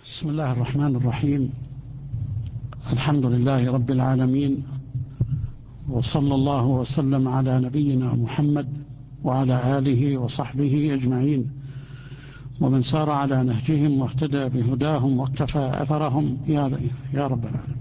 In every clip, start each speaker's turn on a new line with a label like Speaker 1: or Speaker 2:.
Speaker 1: بسم الله الرحمن الرحيم. الحمد لله رب العالمين، وصلى الله وسلم على نبينا محمد وعلى آله وصحبه أجمعين، ومن سار على نهجهم واهتدى بهداهم واقتفى أثرهم يا رب العالمين.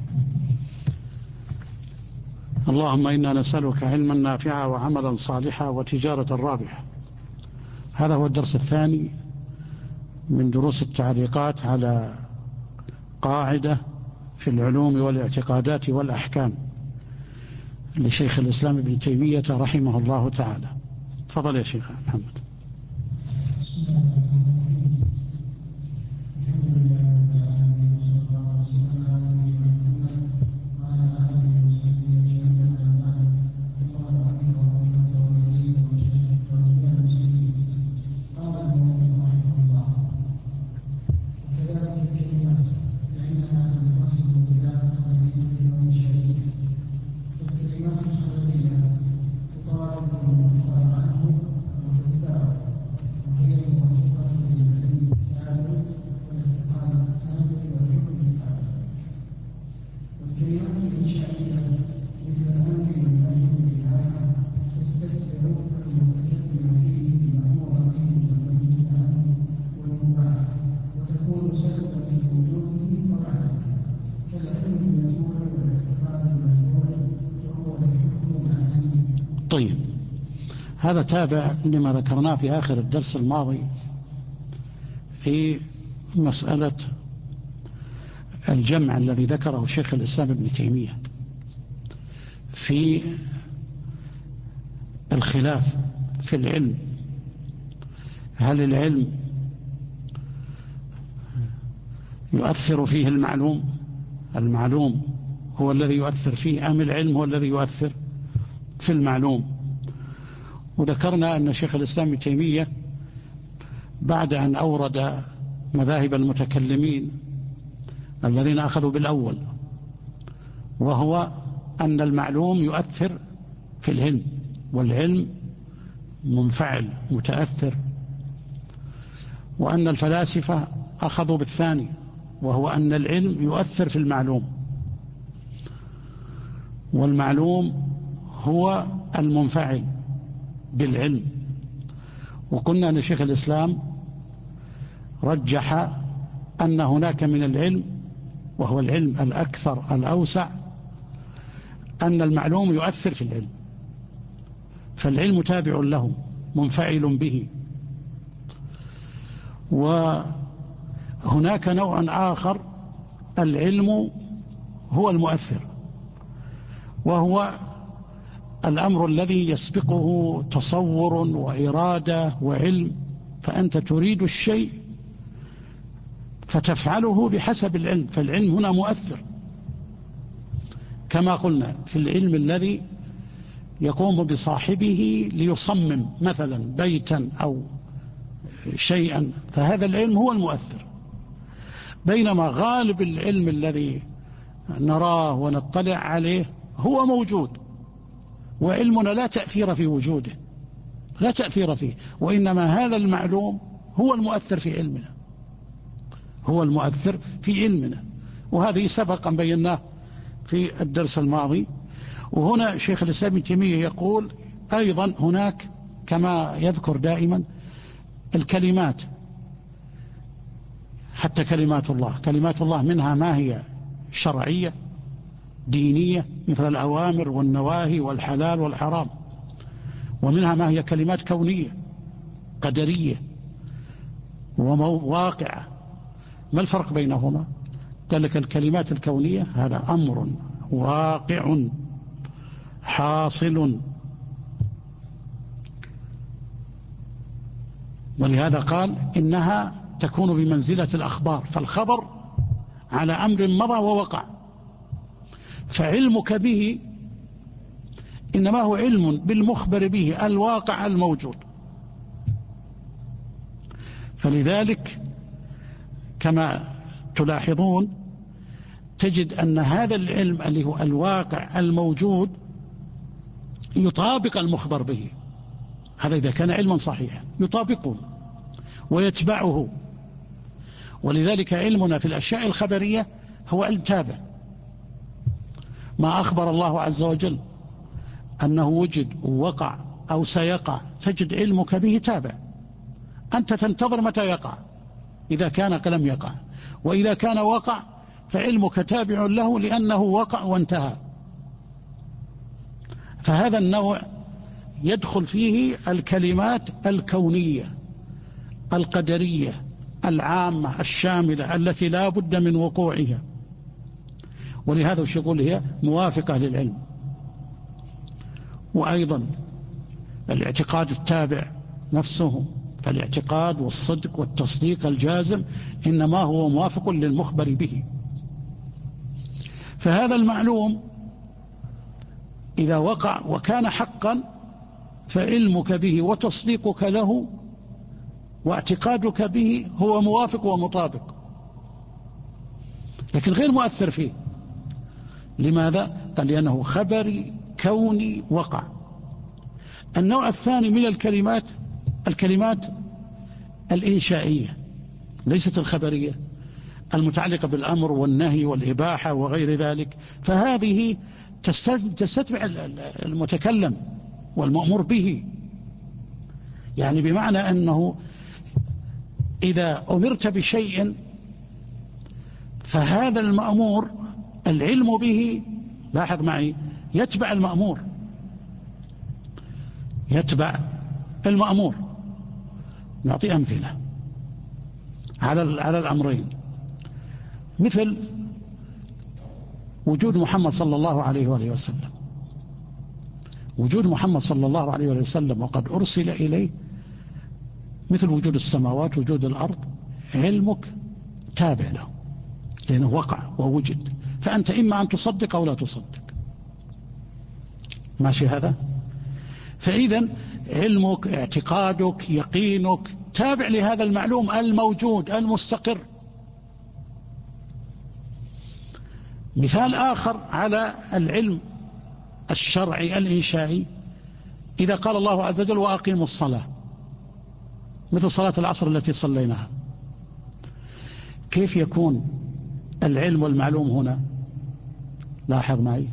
Speaker 1: اللهم إنا نسألك علما نافعا وعملا صالحا وتجارة رابحة. هذا هو الدرس الثاني من دروس التعليقات على قاعدة في العلوم والاعتقادات والأحكام لشيخ الإسلام ابن تيمية رحمه الله تعالى. تفضل يا شيخ محمد. طيب، هذا تابع لما ذكرناه في آخر الدرس الماضي في مسألة الجمع الذي ذكره شيخ الإسلام ابن تيمية في الخلاف في العلم. هل العلم يؤثر فيه المعلوم هو الذي يؤثر فيه، أم العلم هو الذي يؤثر في المعلوم؟ وذكرنا أن شيخ الإسلام ابن تيمية بعد أن أورد مذاهب المتكلمين الذين أخذوا بالأول، وهو أن المعلوم يؤثر في العلم، والعلم منفعل متأثر، وأن الفلاسفة أخذوا بالثاني، وهو أن العلم يؤثر في المعلوم، والمعلوم هو المنفعل بالعلم. وقلنا أن شيخ الإسلام رجح أن هناك من العلم، وهو العلم الأكثر الأوسع، أن المعلوم يؤثر في العلم، فالعلم تابع له منفعل به. وهناك نوع آخر العلم هو المؤثر، وهو الأمر الذي يسبقه تصور وإرادة وعلم، فأنت تريد الشيء فتفعله بحسب العلم، فالعلم هنا مؤثر. كما قلنا في العلم الذي يقوم بصاحبه ليصمم مثلا بيتا أو شيئا، فهذا العلم هو المؤثر. بينما غالب العلم الذي نراه ونطلع عليه هو موجود، وعلمنا لا تأثير في وجوده، لا تأثير فيه، وإنما هذا المعلوم هو المؤثر في علمنا، هو المؤثر في علمنا. وهذه سبق أن بيناه في الدرس الماضي. وهنا شيخ الإسلام ابن تيمية يقول أيضا هناك كما يذكر دائما الكلمات، حتى كلمات الله منها ما هي شرعية دينية مثل الأوامر والنواهي والحلال والحرام، ومنها ما هي كلمات كونية قدرية وواقعة. ما الفرق بينهما؟ قال لك الكلمات الكونية هذا أمر واقع حاصل، ولهذا قال إنها تكون بمنزلة الأخبار، فالخبر على أمر مضى ووقع، فعلمك به إنما هو علم بالمخبر به الواقع الموجود. فلذلك كما تلاحظون تجد أن هذا العلم اللي هو الواقع الموجود يطابق المخبر به، هذا إذا كان علما صحيحا يطابقه ويتبعه. ولذلك علمنا في الأشياء الخبرية هو علم تابع. ما أخبر الله عز وجل أنه وجد ووقع أو سيقع تجد علمك به تابع، أنت تنتظر متى يقع، إذا كان لم يقع، وإذا كان وقع فعلمك تابع له لأنه وقع وانتهى. فهذا النوع يدخل فيه الكلمات الكونية القدرية العامة الشاملة التي لا بد من وقوعها، ولهذا وش يقول هي موافقة للعلم. وأيضا الاعتقاد التابع نفسه، فالاعتقاد والصدق والتصديق الجازم إنما هو موافق للمخبر به. فهذا المعلوم إذا وقع وكان حقا فعلمك به وتصديقك له واعتقادك به هو موافق ومطابق، لكن غير مؤثر فيه. لماذا؟ قال لأنه خبري كوني وقع. النوع الثاني من الكلمات الإنشائية ليست الخبرية، المتعلقة بالأمر والنهي والإباحة وغير ذلك، فهذه تستتبع المتكلم والمأمور به. يعني بمعنى أنه إذا أمرت بشيء فهذا المأمور العلم به، لاحظ معي، يتبع المأمور، يتبع المأمور. نعطي أمثلة على الأمرين، مثل وجود محمد صلى الله عليه وآله وسلم. وجود محمد صلى الله عليه وآله وسلم وقد أرسل إليه، مثل وجود السماوات وجود الأرض، علمك تابع له لأنه وقع ووجد، فأنت إما أن تصدق أو لا تصدق. ماشي هذا؟ فإذا علمك اعتقادك يقينك تابع لهذا المعلوم الموجود المستقر. مثال آخر على العلم الشرعي الإنشائي، إذا قال الله عز وجل وأقيموا الصلاة، مثل صلاة العصر التي صليناها، كيف يكون العلم والمعلوم هنا؟ لاحظ معي،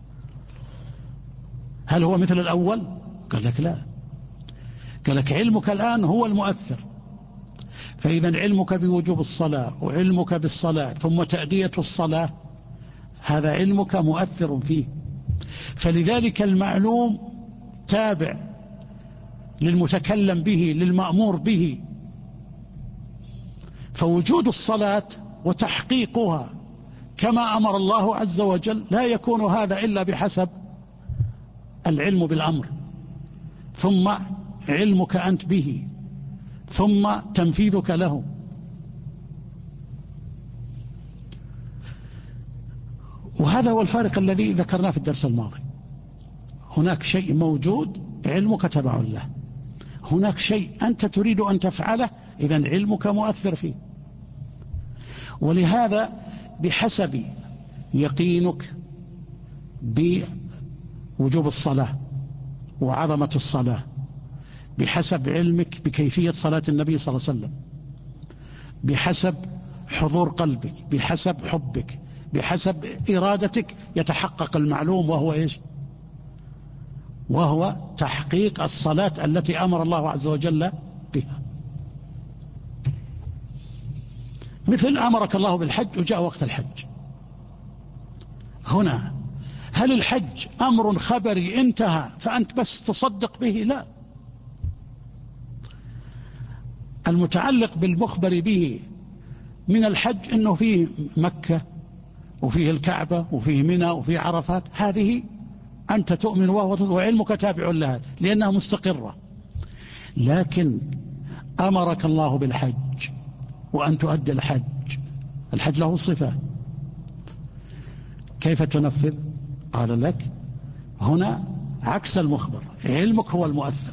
Speaker 1: هل هو مثل الأول؟ قال لك لا، قال لك علمك الآن هو المؤثر. فإذا علمك بوجوب الصلاة وعلمك بالصلاة ثم تأدية الصلاة، هذا علمك مؤثر فيه. فلذلك المعلوم تابع للمتكلم به للمأمور به. فوجود الصلاة وتحقيقها كما أمر الله عز وجل لا يكون هذا إلا بحسب العلم بالأمر، ثم علمك أنت به، ثم تنفيذك له. وهذا هو الفارق الذي ذكرناه في الدرس الماضي. هناك شيء موجود علمك تبع له، هناك شيء أنت تريد أن تفعله إذن علمك مؤثر فيه. ولهذا بحسب يقينك بوجوب الصلاة وعظمة الصلاة، بحسب علمك بكيفية صلاة النبي صلى الله عليه وسلم، بحسب حضور قلبك، بحسب حبك، بحسب إرادتك، يتحقق المعلوم، وهو إيش؟ وهو تحقيق الصلاة التي أمر الله عز وجل بها. مثل أمرك الله بالحج وجاء وقت الحج. هنا هل الحج أمر خبري انتهى فأنت بس تصدق به؟ لا، المتعلق بالمخبر به من الحج أنه فيه مكة وفيه الكعبة وفيه منى وفيه عرفات، هذه أنت تؤمن وعلمك تابع لها لأنها مستقرة. لكن أمرك الله بالحج وأن تؤدي الحج، الحج له صفة، كيف تنفذ؟ قال لك هنا عكس المخبر، علمك هو المؤثر.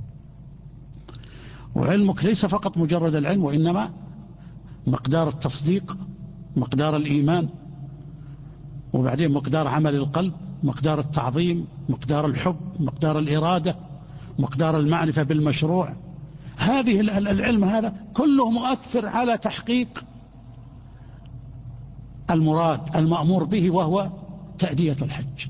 Speaker 1: وعلمك ليس فقط مجرد العلم، وإنما مقدار التصديق، مقدار الإيمان، وبعدين مقدار عمل القلب، مقدار التعظيم، مقدار الحب، مقدار الإرادة، مقدار المعرفة بالمشروع. هذه العلم هذا كله مؤثر على تحقيق المراد المأمور به، وهو تأدية الحج.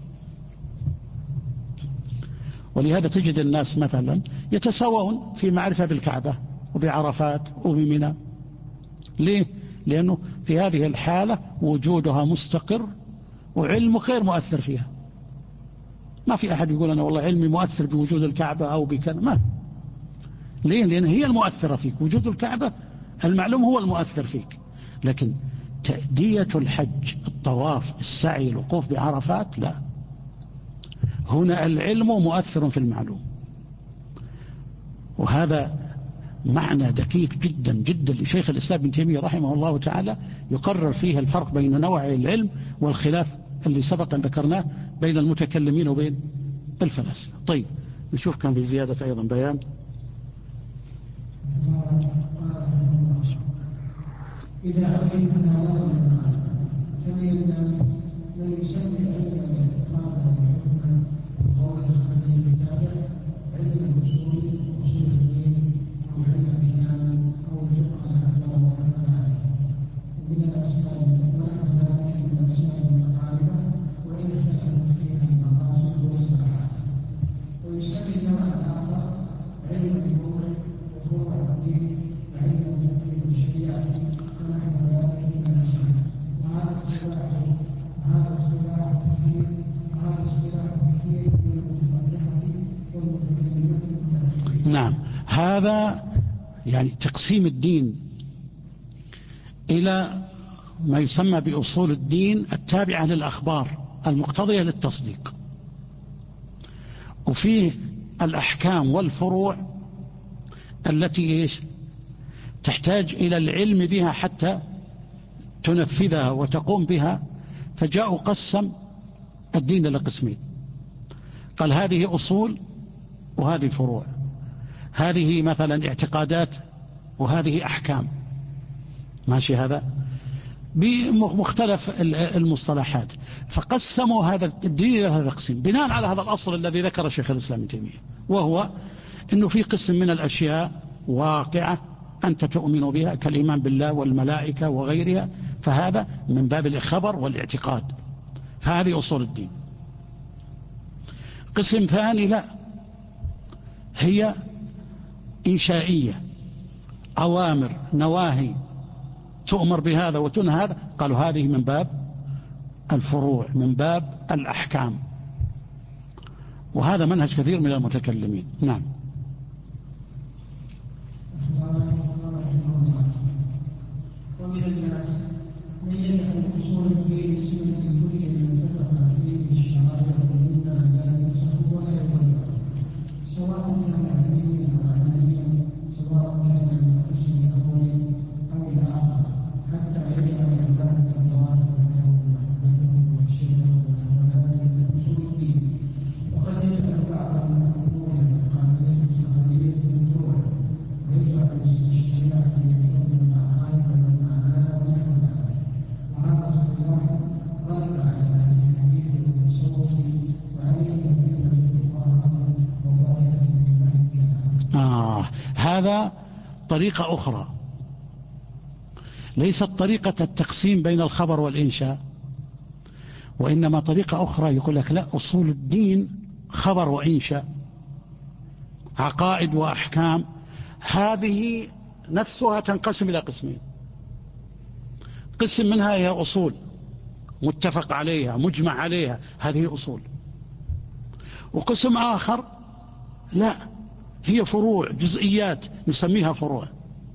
Speaker 1: ولهذا تجد الناس مثلا يتساوون في معرفة بالكعبة وبعرفات وبمنى. ليه؟ لأنه في هذه الحالة وجودها مستقر وعلمه غير مؤثر فيها. ما في أحد يقول أنا والله علمي مؤثر بوجود الكعبة أو بكذا، ما. ليه؟ لأن هي المؤثرة فيك. وجود الكعبة المعلوم هو المؤثر فيك، لكن تأدية الحج، الطواف، السعي، الوقوف بعرفات، لا. هنا العلم مؤثر في المعلوم. وهذا معنى دقيق جدا جدا لشيخ الإسلام ابن تيمية رحمه الله تعالى، يقرر فيه الفرق بين نوع العلم والخلاف اللي سبق أن ذكرناه بين المتكلمين وبين الفلاسفة. طيب نشوف كان في زيادة أيضا بيان.
Speaker 2: إذا علمنا فمن الناس من يسمي علم الإعتقاد والحكم قول الحديث التابع علم الأصول وأصول الدين أو علم الكلام أو الفقه الأكبر وأمثاله من الأسماء من الأسماء المتقاربة وإن اختلفت فيها المقاصد والاصطلاحات. ويسمي النوع الآخر علم الفروع وفروع الدين وعلم الفقه والشريعة ونحو ذلك من الأسماء. وهذا اصطلاح كثير من المتفقهة والمتكلمين المتأخرين.
Speaker 1: نعم، هذا يعني تقسيم الدين إلى ما يسمى بأصول الدين التابعة للأخبار المقتضية للتصديق، وفيه الأحكام والفروع التي تحتاج إلى العلم بها حتى تنفذها وتقوم بها. فجاءوا قسم الدين إلى قسمين، قال هذه أصول وهذه فروع، هذه مثلا اعتقادات وهذه أحكام، ماشي، هذا بمختلف المصطلحات. فقسموا هذا الدين إلى هذا القسم بناء على هذا الأصل الذي ذكر شيخ الإسلام ابن تيمية، وهو أنه في قسم من الأشياء واقعة أنت تؤمن بها كالإيمان بالله والملائكة وغيرها، فهذا من باب الخبر والاعتقاد، فهذه أصول الدين. قسم ثاني لا، هي إنشائية، أوامر، نواهي، تؤمر بهذا وتنهى هذا، قالوا هذه من باب الفروع، من باب الأحكام. وهذا منهج كثير من المتكلمين. نعم.
Speaker 2: ومن الناس من يجعل اصول الدين اسما لكل من اتفق فيه الشرائع ومما لا ينسخ ولا يغير، سواء كان علميا او عمليا، سواء كان من القسم الاول او الاخر، حتى يجعل عباده الله وحده والشرك ونحو ذلك من اصول الدين. وقد يجعل بعضهم امور اعتقاديه خبريه بالفروع، ويجعل الشريعه يعتقد العقائد والمعاني ونحو ذلك. وهذا اصطلاح غلب على الحديث والتصوف وعليه كثير من الفقهاء وظاهره من الكلام.
Speaker 1: هذا طريقة أخرى، ليست طريقة التقسيم بين الخبر والإنشاء، وإنما طريقة أخرى يقول لك لا، أصول الدين خبر وإنشاء، عقائد وأحكام، هذه نفسها تنقسم إلى قسمين. قسم منها هي أصول متفق عليها مجمع عليها، هذه أصول. وقسم آخر لا، هي فروع، جزئيات نسميها فروع.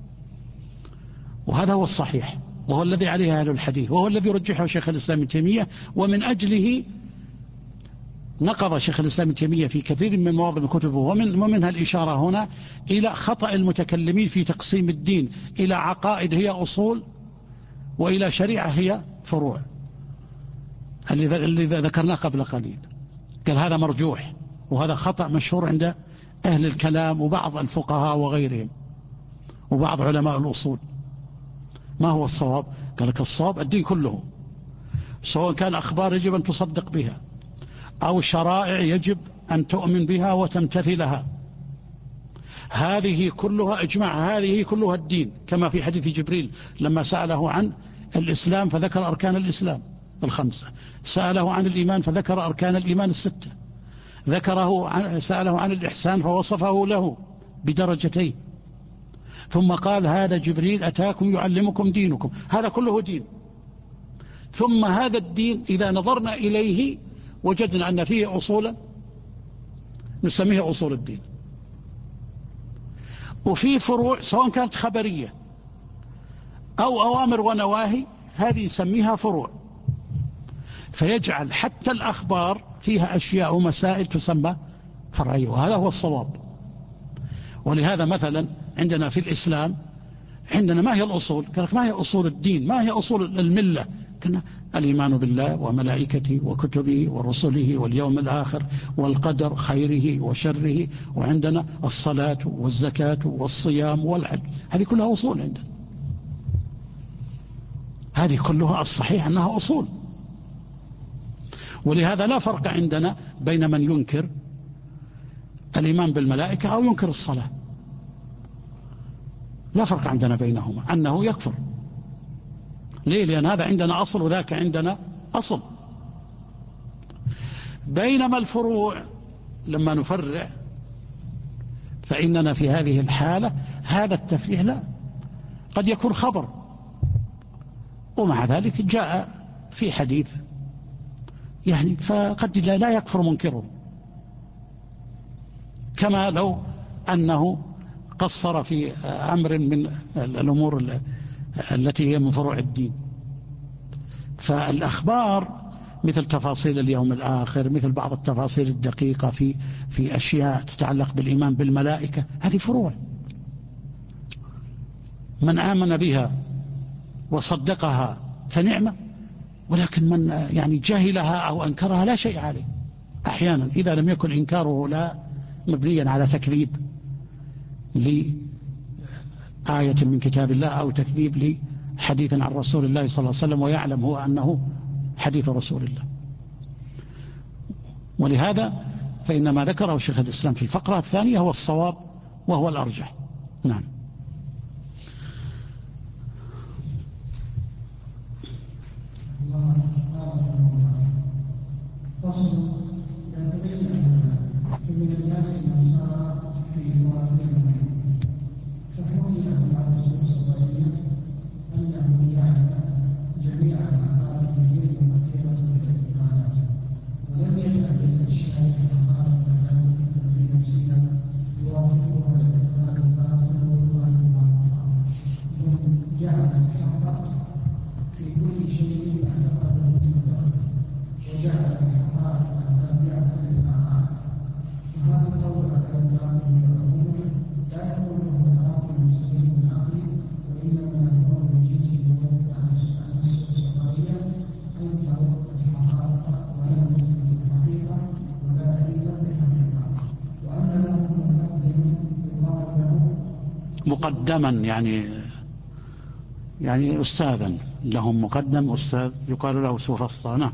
Speaker 1: وهذا هو الصحيح، وهو الذي عليه أهل الحديث، وهو الذي رجحه شيخ الإسلام ابن تيمية. ومن أجله نقض شيخ الإسلام ابن تيمية في كثير من مواضع كتبه، ومنها الإشارة هنا إلى خطأ المتكلمين في تقسيم الدين إلى عقائد هي أصول، وإلى شريعة هي فروع، اللي ذكرناه قبل قليل. قال هذا مرجوح، وهذا خطأ مشهور عند أهل الكلام وبعض الفقهاء وغيرهم وبعض علماء الأصول. ما هو الصواب؟ قال لك الصواب الدين كله، سواء كان أخبار يجب أن تصدق بها أو شرائع يجب أن تؤمن بها وتمتثلها، هذه كلها إجماع، هذه كلها الدين. كما في حديث جبريل لما سأله عن الإسلام فذكر أركان الإسلام الخمسة، سأله عن الإيمان فذكر أركان الإيمان الستة، سأله عن الإحسان فوصفه له بدرجتين، ثم قال هذا جبريل أتاكم يعلمكم دينكم، هذا كله دين. ثم هذا الدين إذا نظرنا إليه وجدنا أن فيه أصولا نسميه أصول الدين، وفي فروع سواء كانت خبرية أو أوامر ونواهي هذه نسميها فروع، فيجعل حتى الأخبار فيها أشياء ومسائل تسمى فرعية، وهذا هو الصواب. ولهذا مثلا عندنا في الإسلام عندنا ما هي الأصول؟ قال لك ما هي أصول الدين؟ ما هي أصول الملة؟ كنا الإيمان بالله وملائكته وكتبه ورسله واليوم الآخر والقدر خيره وشره، وعندنا الصلاة والزكاة والصيام والحج، هذه كلها أصول عندنا، هذه كلها الصحيح أنها أصول. ولهذا لا فرق عندنا بين من ينكر الإيمان بالملائكة أو ينكر الصلاة، لا فرق عندنا بينهما، أنه يكفر. ليه؟ لأن هذا عندنا أصل وذاك عندنا أصل. بينما الفروع لما نفرع فإننا في هذه الحالة هذا التفريع لا، قد يكون خبر ومع ذلك جاء في حديث يعني فقد لا يكفر منكره، كما لو أنه قصر في أمر من الأمور التي هي من فروع الدين. فالأخبار مثل تفاصيل اليوم الآخر، مثل بعض التفاصيل الدقيقة في أشياء تتعلق بالإيمان بالملائكة، هذه فروع من آمن بها وصدقها فنعمة، ولكن من يعني جهلها أو أنكرها لا شيء عليه. أحيانا إذا لم يكن إنكاره لا مبنيا على تكذيب لآية من كتاب الله أو تكذيب لحديث عن رسول الله صلى الله عليه وسلم ويعلم هو أنه حديث رسول الله. ولهذا فإن ما ذكره شيخ الإسلام في الفقرة الثانية هو الصواب وهو الأرجح. نعم.
Speaker 2: فصل لا تبين من الناس من صار في مواطنهم فحكي له بعض الصوفيين انه يعلم جميع العقائد الدين المؤثره في الاعتقادات، ولم يجعل للاشياء العقائد التي في نفسها يوافقها الاعتقاد الباطل والمعروف، بل جعل الحق في كل شيء اعتقاده متبعا، وجعل الحقائق تابعه للعقائد. وهذا القول على الباطل والعقول لا يقوله العاقل سليم العقل، وانما يكون من جنس الوجود عن الصغريه انكروا الحقائق ولا مثل الحقيقه ولا ايضا بحقيقه، وان له مقدم يقال له
Speaker 1: مقدما يعني أستاذا لهم مقدم أستاذ يقال له سوفسطانة.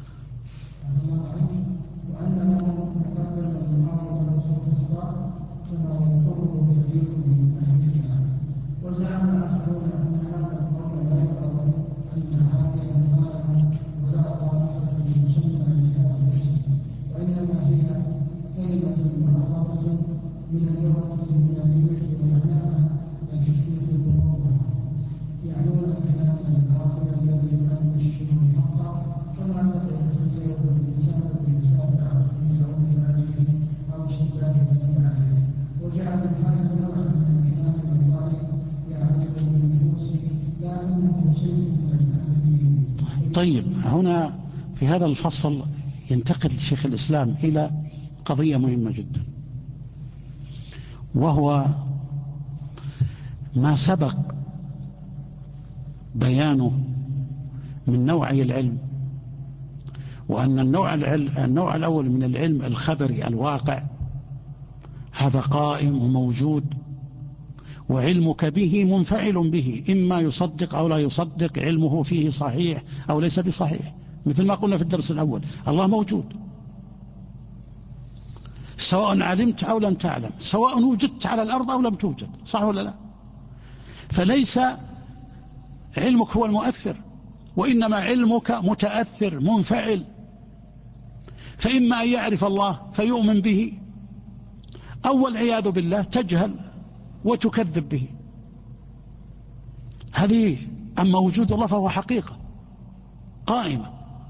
Speaker 2: وأن له مقدما يقال له سوفسطان كما يقره فريق من أهل الكلام. وزعم آخرون أن هذا القول لا يقر أن هذه أمثالهم ولا طائفة مسمى لهذا الاسم، وإنما هي كلمة مؤرخة من اللغة اليونانية ومعناها الحكمة بأمورها، يعنون الكلام الباطل الذي لا يشبه الحق، كما نقول تخيره الإنسان بإنسان عقله أو مزاجه أو شبه به عليه، وجعل هذا نوعا من الكلام الغالي يعرفه بالنفوس لا أنه صنف من الأهلين.
Speaker 1: طيب، هنا في هذا الفصل ينتقل شيخ الإسلام إلى قضية مهمة جدا، وهو ما سبق بيانه من نوعي العلم، وأن النوع الأول من العلم الخبري الواقع هذا قائم وموجود، وعلمك به منفعل به، إما يصدق أو لا يصدق، علمه فيه صحيح أو ليس بصحيح، مثل ما قلنا في الدرس الأول الله موجود سواء علمت أو لم تعلم، سواء وجدت على الأرض أو لم توجد، صح ولا لا؟ فليس علمك هو المؤثر، وإنما علمك متأثر منفعل، فإما أن يعرف الله فيؤمن به، أو والعياذ بالله تجهل وتكذب به. هذه أما وجود الله فهو حقيقة قائمة.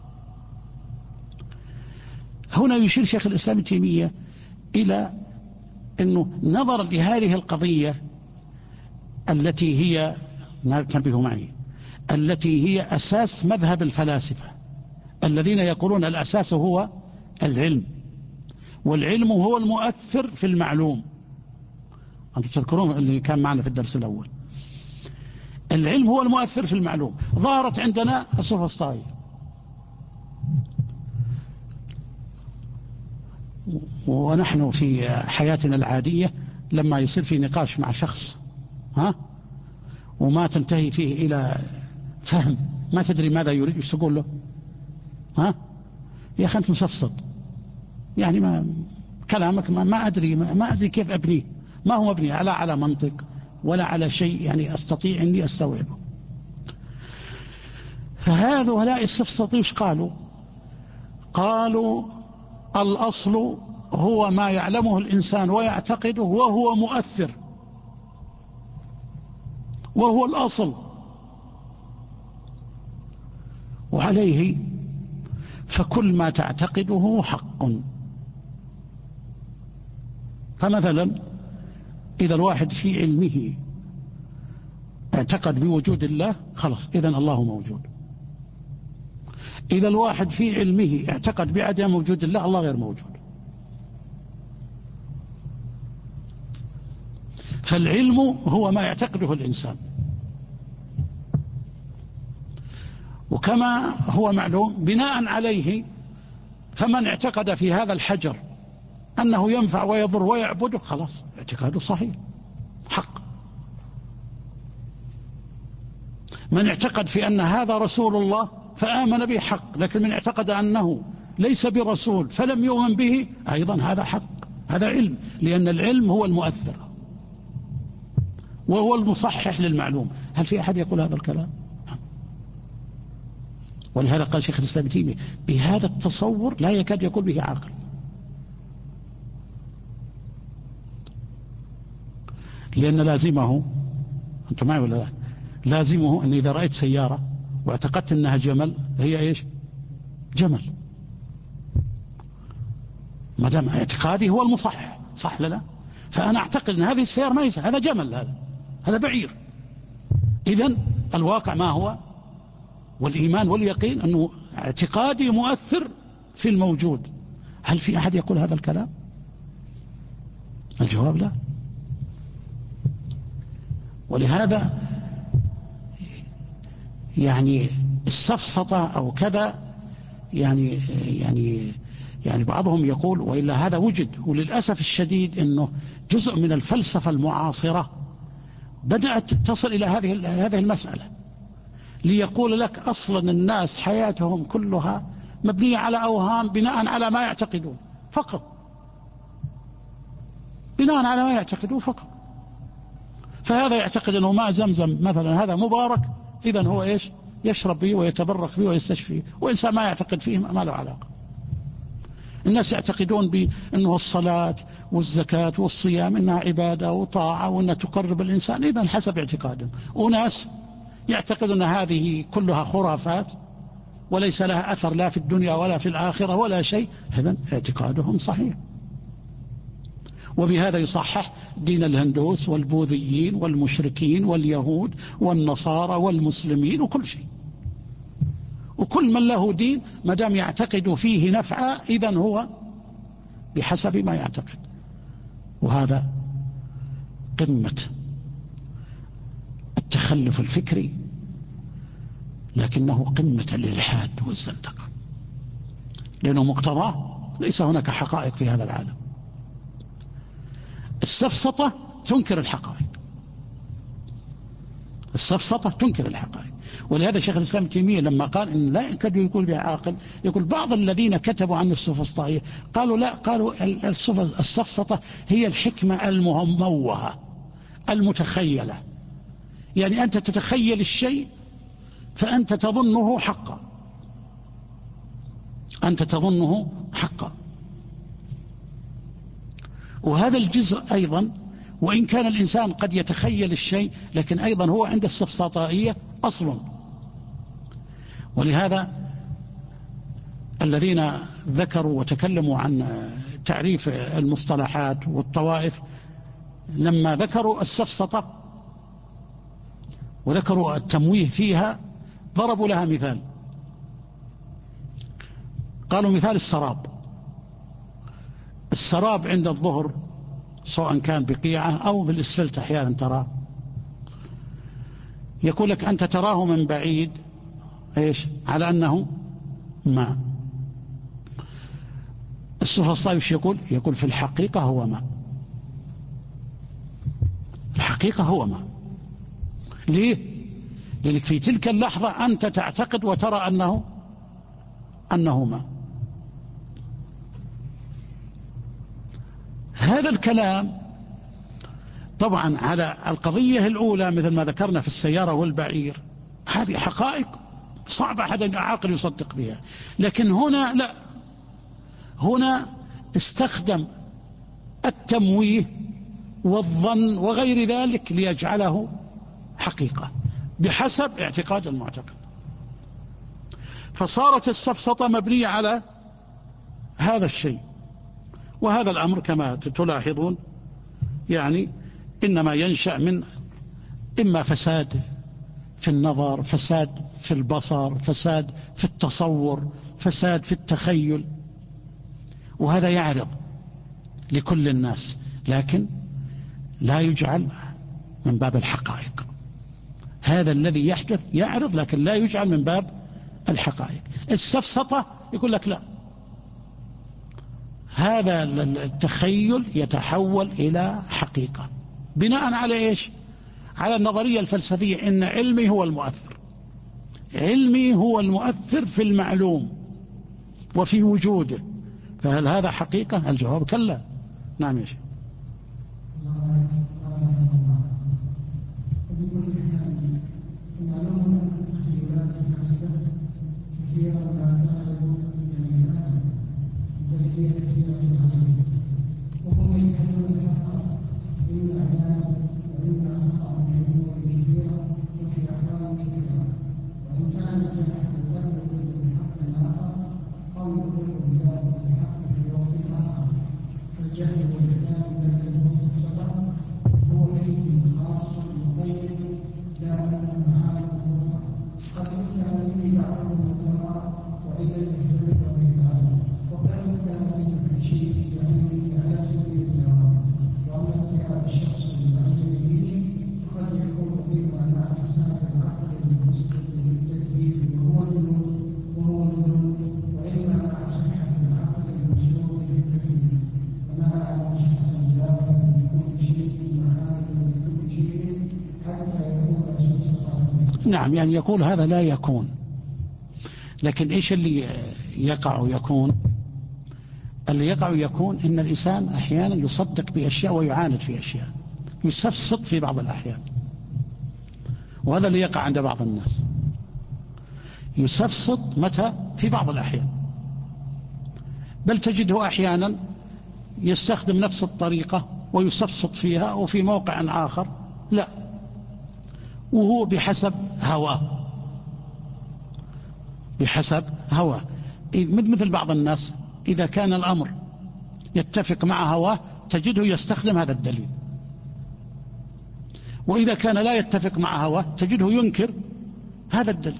Speaker 1: هنا يشير شيخ الإسلام ابن تيمية إلى أنه نظرا لهذه القضية التي هي، نبه معي، التي هي أساس مذهب الفلاسفة الذين يقولون الأساس هو العلم، والعلم هو المؤثر في المعلوم. أنتم تذكرون اللي كان معنا في الدرس الأول، العلم هو المؤثر في المعلوم. ظهرت عندنا السوفسطائية، ونحن في حياتنا العادية لما يصير في نقاش مع شخص وما تنتهي فيه إلى فهم، ما تدري ماذا يريد، ايش تقول له؟ يا أخي أنت مسفسط، يعني ما كلامك ما أدري كيف أبنيه، ما هو مبني على منطق ولا على شيء يعني أستطيع أني أستوعبه. فهؤلاء السفسطي ايش قالوا؟ قالوا الأصل هو ما يعلمه الإنسان ويعتقده وهو مؤثر، وهو الأصل، وعليه فكل ما تعتقده حق. فمثلا إذا الواحد في علمه اعتقد بوجود الله، خلاص إذن الله موجود. إذا الواحد في علمه اعتقد بعدم وجود الله، الله غير موجود. فالعلم هو ما يعتقده الإنسان، وكما هو معلوم بناء عليه فمن اعتقد في هذا الحجر أنه ينفع ويضر ويعبده، خلاص اعتقاده صحيح حق. من اعتقد في أن هذا رسول الله فآمن به حق، لكن من اعتقد أنه ليس برسول فلم يؤمن به أيضا هذا حق، هذا علم، لأن العلم هو المؤثر وهو المصحح للمعلوم. هل في أحد يقول هذا الكلام؟ ولهذا قال شيخ الإسلام ابن تيمية بهذا التصور لا يكاد يقول به عاقل. لأن لازمه، أنتم معي ولا لا؟ لازمه أن إذا رأيت سيارة واعتقدت أنها جمل، هي إيش؟ جمل، ما دام اعتقادي هو المصحح، صح لا؟ فأنا أعتقد أن هذه السيارة ما يصح، هذا جمل، هذا بعير. إذن الواقع ما هو؟ والإيمان واليقين أنه اعتقادي مؤثر في الموجود. هل في أحد يقول هذا الكلام؟ الجواب لا. ولهذا يعني السفسطة أو كذا يعني بعضهم يقول، وإلا هذا وجد، وللأسف الشديد أنه جزء من الفلسفة المعاصرة بدأت تصل إلى هذه المسألة، ليقول لك أصلا الناس حياتهم كلها مبنية على أوهام بناء على ما يعتقدون فقط، بناء على ما يعتقدون فقط. فهذا يعتقد أنه ماء زمزم مثلا هذا مبارك، إذن هو إيش؟ يشرب به ويتبرك به ويستشفي، وإنسان ما يعتقد فيه ما له علاقة. الناس يعتقدون بأنه الصلاة والزكاة والصيام إنها عبادة وطاعة وأنها تقرب الإنسان، إذن حسب اعتقادهم. وناس يعتقدون هذه كلها خرافات وليس لها أثر لا في الدنيا ولا في الآخرة ولا شيء، إذن اعتقادهم صحيح. وبهذا يصحح دين الهندوس والبوذيين والمشركين واليهود والنصارى والمسلمين وكل شيء. وكل من له دين ما دام يعتقد فيه نفعا إذن هو بحسب ما يعتقد. وهذا قمة التخلف الفكري، لكنه قمة الإلحاد والزندقة، لأنه مقتضاه ليس هناك حقائق في هذا العالم. السفسطة تنكر الحقائق، السفسطة تنكر الحقائق. ولهذا شيخ الإسلام ابن تيمية لما قال إن لا يكاد يقول بها عاقل، يقول بعض الذين كتبوا عن السفسطائية قالوا لا، قالوا السفسطة هي الحكمة المموهة المتخيلة، يعني أنت تتخيل الشيء فأنت تظنه حقا، أنت تظنه حقا. وهذا الجزء أيضا وإن كان الإنسان قد يتخيل الشيء، لكن أيضا هو عند السفسطائية أصل. ولهذا الذين ذكروا وتكلموا عن تعريف المصطلحات والطوائف لما ذكروا السفسطة وذكروا التمويه فيها ضربوا لها مثال، قالوا مثال السراب. السراب عند الظهر سواء كان بقيعة أو بالإسفلت أحيانا تراه، يقول لك أنت تراه من بعيد إيش على أنه ماء. السفسطائي وش يقول في الحقيقة هو ماء، الحقيقة هو ماء. ليه؟ لأنك في تلك اللحظة أنت تعتقد وترى أنه ماء. هذا الكلام طبعا على القضية الأولى مثل ما ذكرنا في السيارة والبعير، هذه حقائق صعب أحد عاقل يصدق بها. لكن هنا لا، هنا استخدم التمويه والظن وغير ذلك ليجعله حقيقة بحسب اعتقاد المعتقد. فصارت السفسطة مبنية على هذا الشيء. وهذا الأمر كما تلاحظون يعني إنما ينشأ من إما فساد في النظر، فساد في البصر، فساد في التصور، فساد في التخيل، وهذا يعرض لكل الناس لكن لا يجعل من باب الحقائق. هذا الذي يحدث يعرض لكن لا يجعل من باب الحقائق. السفسطة يقول لك لا، هذا التخيل يتحول إلى حقيقة بناء على إيش؟ على النظرية الفلسفية إن علمي هو المؤثر، علمي هو المؤثر في المعلوم وفي وجوده. فهل هذا حقيقة؟ الجواب كلا. نعم يا شيخ. نعم، يعني يقول هذا لا يكون. لكن إيش اللي يقع يكون؟ اللي يقع يكون إن الإنسان أحيانا يصدق بأشياء ويعاند في أشياء، يسفسط في بعض الأحيان. وهذا اللي يقع عند بعض الناس، يسفسط متى؟ في بعض الأحيان. بل تجده أحيانا يستخدم نفس الطريقة ويسفسط فيها، وفي موقع آخر لا، وهو بحسب هواه، بحسب هواه. مثل بعض الناس إذا كان الأمر يتفق مع هواه تجده يستخدم هذا الدليل، وإذا كان لا يتفق مع هواه تجده ينكر هذا الدليل.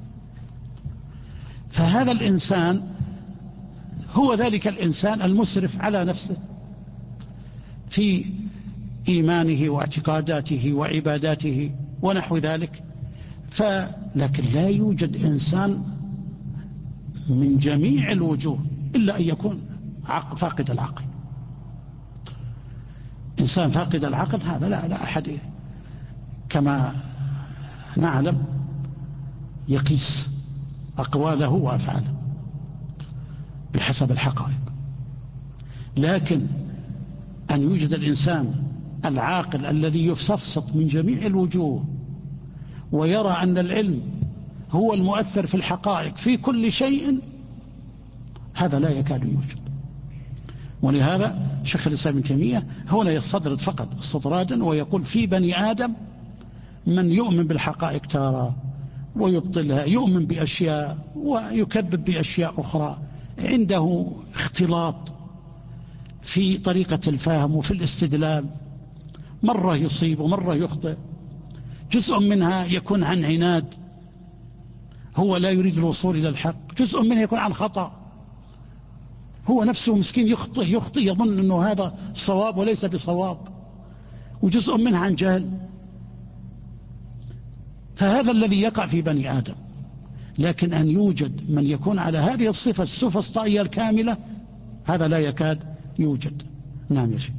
Speaker 1: فهذا الإنسان هو ذلك الإنسان المسرف على نفسه في إيمانه واعتقاداته وعباداته ونحو ذلك. لكن لا يوجد إنسان من جميع الوجوه إلا أن يكون فاقد العقل. إنسان فاقد العقل هذا لا أحد كما نعلم يقيس أقواله وأفعاله بحسب الحقائق. لكن أن يوجد الإنسان العاقل الذي يفسفسط من جميع الوجوه ويرى أن العلم هو المؤثر في الحقائق في كل شيء، هذا لا يكاد يوجد. ولهذا شيخ الإسلام ابن تيمية هنا يستطرد فقط استطرادا ويقول في بني آدم من يؤمن بالحقائق تارة ويبطلها، يؤمن بأشياء ويكذب بأشياء أخرى، عنده اختلاط في طريقة الفهم وفي الاستدلال، مرة يصيب ومرة يخطئ. جزء منها يكون عن عناد، هو لا يريد الوصول إلى الحق. جزء منها يكون عن خطأ، هو نفسه مسكين يخطئ يظن أنه هذا صواب وليس بصواب. وجزء منها عن جهل. فهذا الذي يقع في بني آدم. لكن أن يوجد من يكون على هذه الصفة السوفسطائية الكاملة، هذا لا يكاد يوجد. نعم يا شيخ.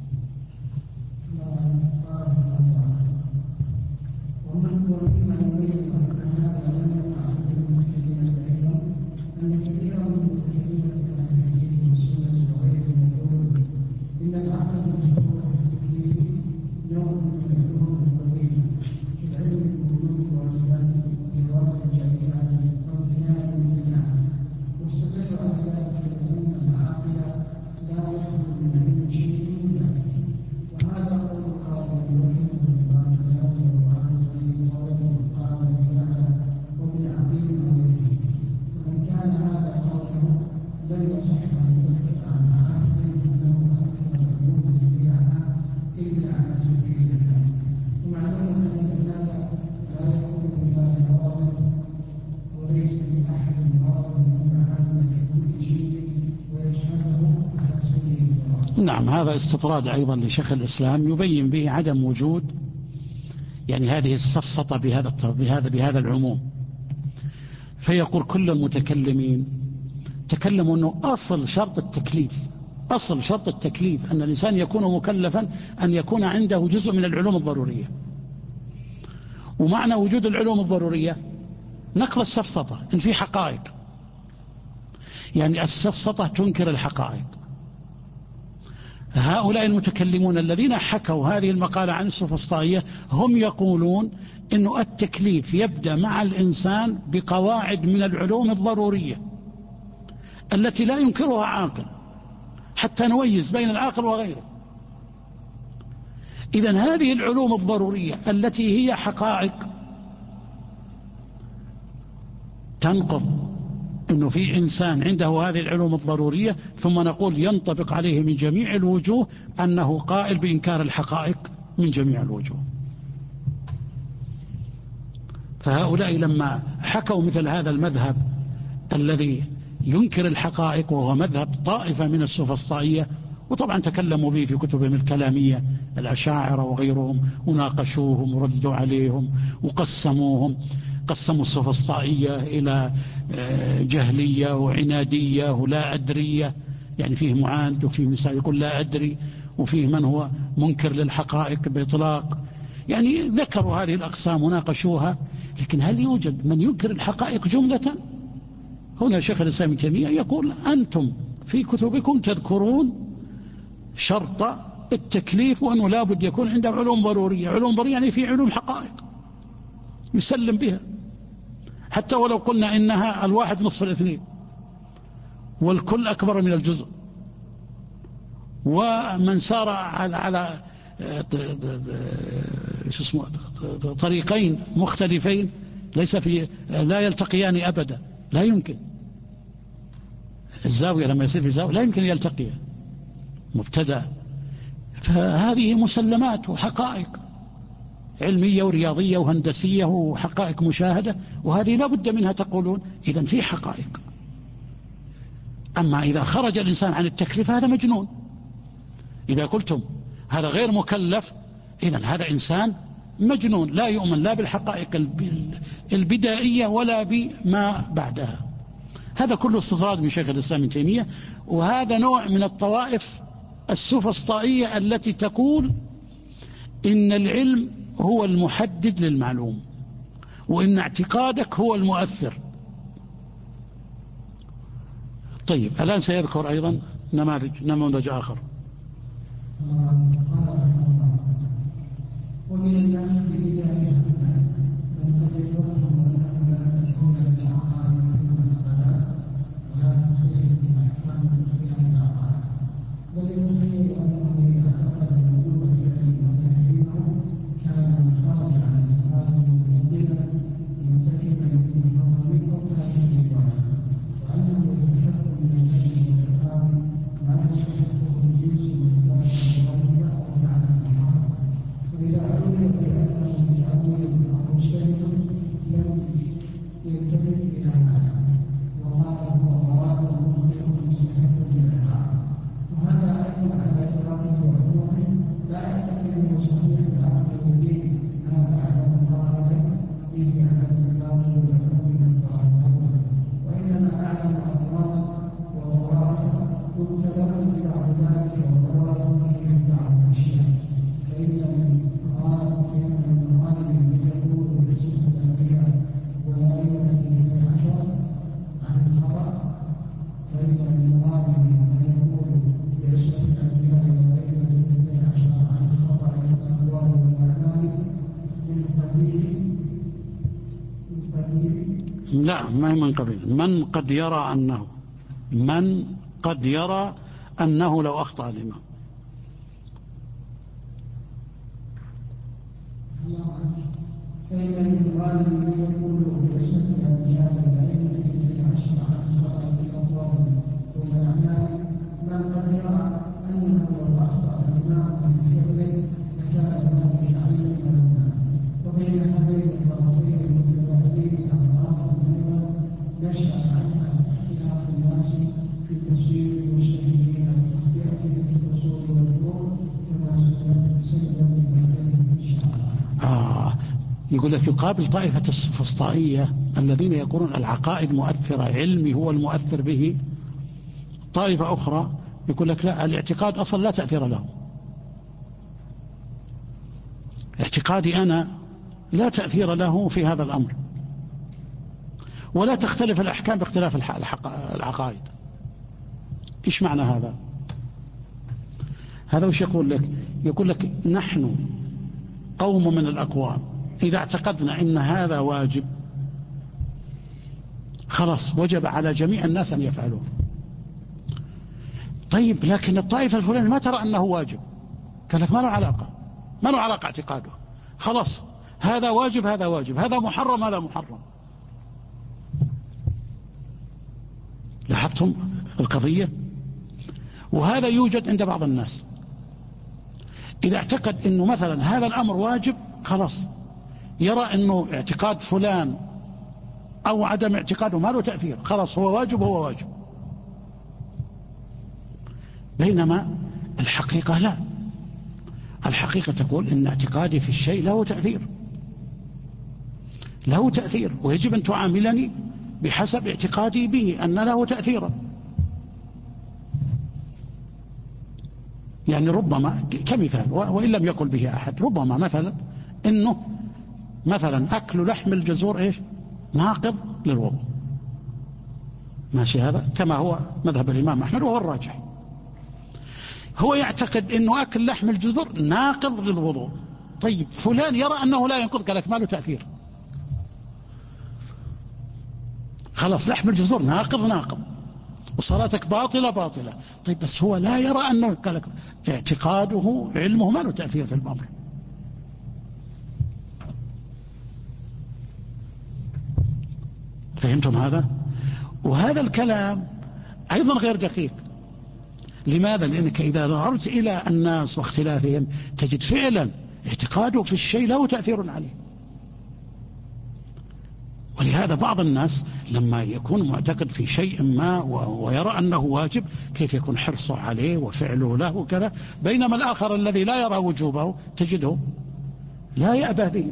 Speaker 1: نعم، هذا استطراد أيضا لشيخ الإسلام يبين به عدم وجود يعني هذه السفسطة بهذا العموم. فيقول كل المتكلمين تكلموا أنه أصل شرط التكليف أن الإنسان يكون مكلفا أن يكون عنده جزء من العلوم الضرورية. ومعنى وجود العلوم الضرورية نقل السفسطة إن في حقائق، يعني السفسطة تنكر الحقائق. هؤلاء المتكلمون الذين حكوا هذه المقالة عن السفسطائية هم يقولون إن التكليف يبدأ مع الإنسان بقواعد من العلوم الضرورية التي لا ينكرها عاقل حتى نميز بين العاقل وغيره. إذن هذه العلوم الضرورية التي هي حقائق تنقض إنه في إنسان عنده هذه العلوم الضرورية ثم نقول ينطبق عليه من جميع الوجوه أنه قائل بإنكار الحقائق من جميع الوجوه. فهؤلاء لما حكوا مثل هذا المذهب الذي ينكر الحقائق وهو مذهب طائفة من السفسطائية، وطبعا تكلموا به في كتبهم الكلامية الأشاعرة وغيرهم وناقشوهم وردوا عليهم وقسموا السفسطائية إلى جهلية وعنادية ولا أدرية، يعني فيه معاند وفيه مثال يقول لا أدري، وفيه من هو منكر للحقائق بإطلاق. يعني ذكروا هذه الأقسام وناقشوها. لكن هل يوجد من ينكر الحقائق جملة؟ هنا شيخ الإسلام ابن تيمية يقول أنتم في كتبكم تذكرون شرط التكليف وأنه لا بد يكون عنده علوم ضرورية. علوم ضرورية يعني في علوم حقائق يسلم بها، حتى ولو قلنا إنها الواحد نصف الاثنين والكل أكبر من الجزء، ومن سار على طريقين مختلفين لا يلتقيان أبدا، لا يمكن. الزاوية لما يصير في زاوية لا يمكن يلتقيان مبتدأ. فهذه مسلمات وحقائق علمية ورياضية وهندسية وحقائق مشاهدة، وهذه لا بد منها تقولون. إذن في حقائق. أما إذا خرج الإنسان عن التكليف هذا مجنون. إذا قلتم هذا غير مكلف إذن هذا إنسان مجنون لا يؤمن لا بالحقائق البدائية ولا بما بعدها. هذا كله استطراد من شيخ الإسلام ابن تيمية. وهذا نوع من الطوائف السفسطائية التي تقول إن العلم هو المحدد للمعلوم وإن اعتقادك هو المؤثر. طيب الآن سيذكر أيضا نموذج آخر.
Speaker 2: ومن الناس من قد يتوهم أنهم لا تدخلون مجتهد لم يلتفت إلى معنى وقال هو مراد مخطئ مستحق للعقاب، وهذا أيضا على إطلاقه وعمومه لا يعتقد صحيح العقل والدين هذا أعلم ضررا به على الباطل والعلوم من ضرر، وإنما أعلم أضرارا وضرائب مبتلى ببعض ذلك وضرائبه من بعض الأشياء، فإن من غالب من يقول باسم الأنبياء والأئمة الاثني عشر عن الخطأ، فإن من غالب من يقول باسم الأنبياء والأئمة الاثني عشر عن الخطأ من الأقوال والأعمال من قبيل
Speaker 1: لا، ما هي من قبيل من قد يرى أنه لو أخطأ الإمام.
Speaker 2: فإن من غالب من يقول باسم الأنبياء والأئمة الاثني عشر عن الخطأ من الأقوال والأعمال من قد يرى أنه لو أخطأ الإمام في فعله لكان ذلك علما لنا، وبين هذين الطرفين المتباعدين أمراض أيضا نشأ عنها اختلاف الناس في تسوير المجتهدين وتخطئتهم في الأصول والفروع كما سنبين بعدين إن شاء الله.
Speaker 1: يقول لك يقابل طائفة السفسطائية الذين يقولون العقائد مؤثرة، علمي هو المؤثر به. طائفة أخرى يقول لك لا، الاعتقاد أصلا لا تأثير له، اعتقادي أنا لا تأثير له في هذا الأمر، ولا تختلف الأحكام باختلاف العقائد. إيش معنى هذا؟ هذا وش يقول لك؟ يقول لك نحن قوم من الأقوام إذا اعتقدنا إن هذا واجب خلاص وجب على جميع الناس أن يفعلوه. طيب لكن الطائفة الفلانية ما ترى أنه واجب، قال لك ما له علاقة اعتقاده، خلاص هذا واجب هذا واجب، هذا محرم هذا محرم. لاحظتم القضية؟ وهذا يوجد عند بعض الناس، إذا اعتقد أنه مثلا هذا الأمر واجب خلاص يرى أنه اعتقاد فلان أو عدم اعتقاده ما له تأثير، خلاص هو واجب هو واجب. بينما الحقيقة لا، الحقيقة تقول إن اعتقادي في الشيء له تأثير ويجب أن تعاملني بحسب اعتقادي به أن له تأثيرا. يعني ربما كمثال وإن لم يقل به أحد، ربما مثلا إنه مثلا أكل لحم الجزور إيش ناقض للوضوء، ماشي، هذا كما هو مذهب الإمام أحمد وهو الراجح. هو يعتقد إنه أكل لحم الجزور ناقض للوضوء، طيب فلان يرى أنه لا ينقض، قال لك ما له تأثير، خلاص لحم الجزور ناقض وصلاتك باطلة. طيب بس هو لا يرى أنه، قال لك اعتقاده علمه ما له تأثير في الأمر. فهمتم هذا؟ وهذا الكلام أيضا غير دقيق. لماذا؟ لأنك إذا نظرت إلى الناس واختلافهم تجد فعلا اعتقاده في الشيء له تأثير عليه. ولهذا بعض الناس لما يكون معتقد في شيء ما ويرى أنه واجب كيف يكون حرصه عليه وفعله له وكذا، بينما الآخر الذي لا يرى وجوبه تجده لا يأبه به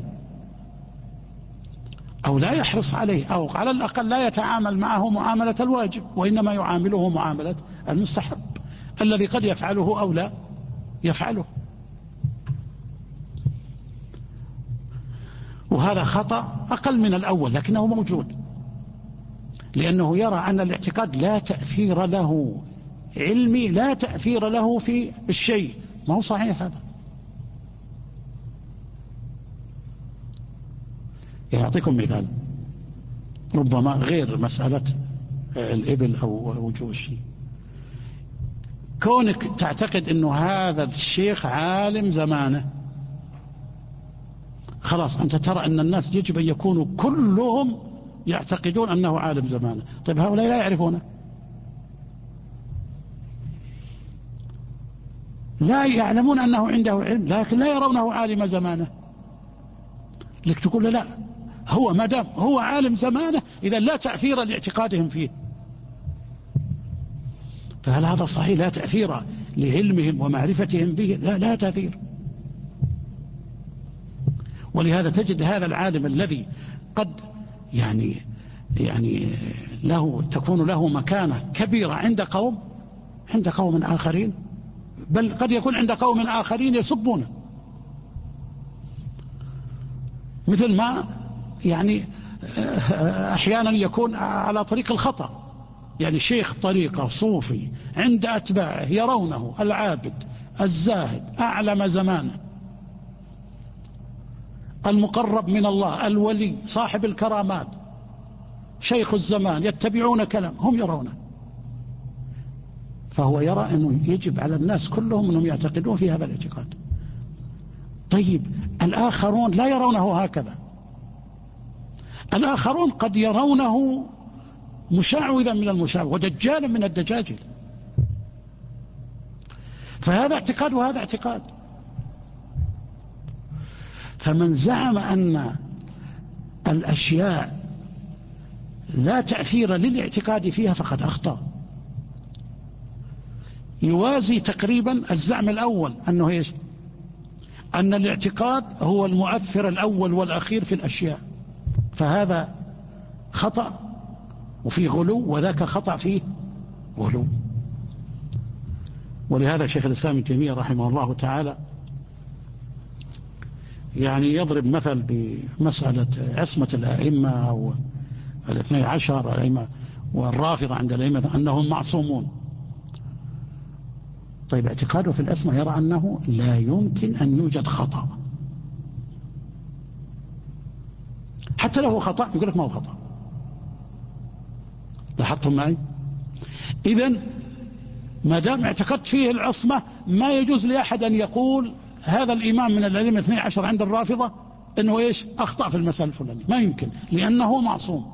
Speaker 1: أو لا يحرص عليه، أو على الأقل لا يتعامل معه معاملة الواجب، وإنما يعامله معاملة المستحب الذي قد يفعله أو لا يفعله. وهذا خطأ أقل من الأول لكنه موجود، لأنه يرى أن الاعتقاد لا تأثير له، علمي لا تأثير له في الشيء. ما هو صحيح هذا. يعطيكم مثال ربما غير مسألة الإبل أو وجوه الشيء. كونك تعتقد أنه هذا الشيخ عالم زمانه، خلاص أنت ترى أن الناس يجب أن يكونوا كلهم يعتقدون أنه عالم زمانه. طيب هؤلاء لا يعرفونه، لا يعلمون أنه عنده علم لكن لا يرونه عالم زمانه. لك تقول له لا، هو ما دام هو عالم زمانه إذا لا تأثير لاعتقادهم فيه. فهل هذا صحيح؟ لا تأثير لعلمهم ومعرفتهم به، لا تأثير. ولهذا تجد هذا العالم الذي قد يعني تكون له مكانة كبيرة عند قوم آخرين، بل قد يكون عند قوم آخرين يسبونه، مثل ما أحيانا يكون على طريق الخطأ. شيخ طريقة صوفي عند أتباعه يرونه العابد الزاهد أعلم زمانه المقرب من الله الولي صاحب الكرامات شيخ الزمان، يتبعون كلام، هم يرونه، فهو يرى أنه يجب على الناس كلهم أنهم يعتقدون في هذا الاعتقاد. طيب الآخرون لا يرونه هكذا، الآخرون قد يرونه مشعوذا من المشعوذ ودجالا من الدجاجل، فهذا اعتقاد وهذا اعتقاد. فمن زعم أن الأشياء لا تأثير للاعتقاد فيها فقد أخطأ. يوازي تقريبا الزعم الأول أن الاعتقاد هو المؤثر الأول والأخير في الأشياء، فهذا خطأ وفيه غلو، وذاك خطأ فيه غلو. ولهذا شيخ الإسلام ابن تيمية رحمه الله تعالى يضرب مثل بمسألة عصمة الأئمة أو 12 الأئمة والرافضة عند الأئمة أنهم معصومون. طيب اعتقاده في العصمة يرى أنه لا يمكن أن يوجد خطأ، حتى لو خطأ يقول لك ما هو خطأ. لاحظتم معي؟ إذن ما دام اعتقدت فيه العصمة ما يجوز لأحد أن يقول هذا الإمام من الأئمة 12 عند الرافضة أنه أخطأ في المسألة الفلانية، ما يمكن، لأنه معصوم.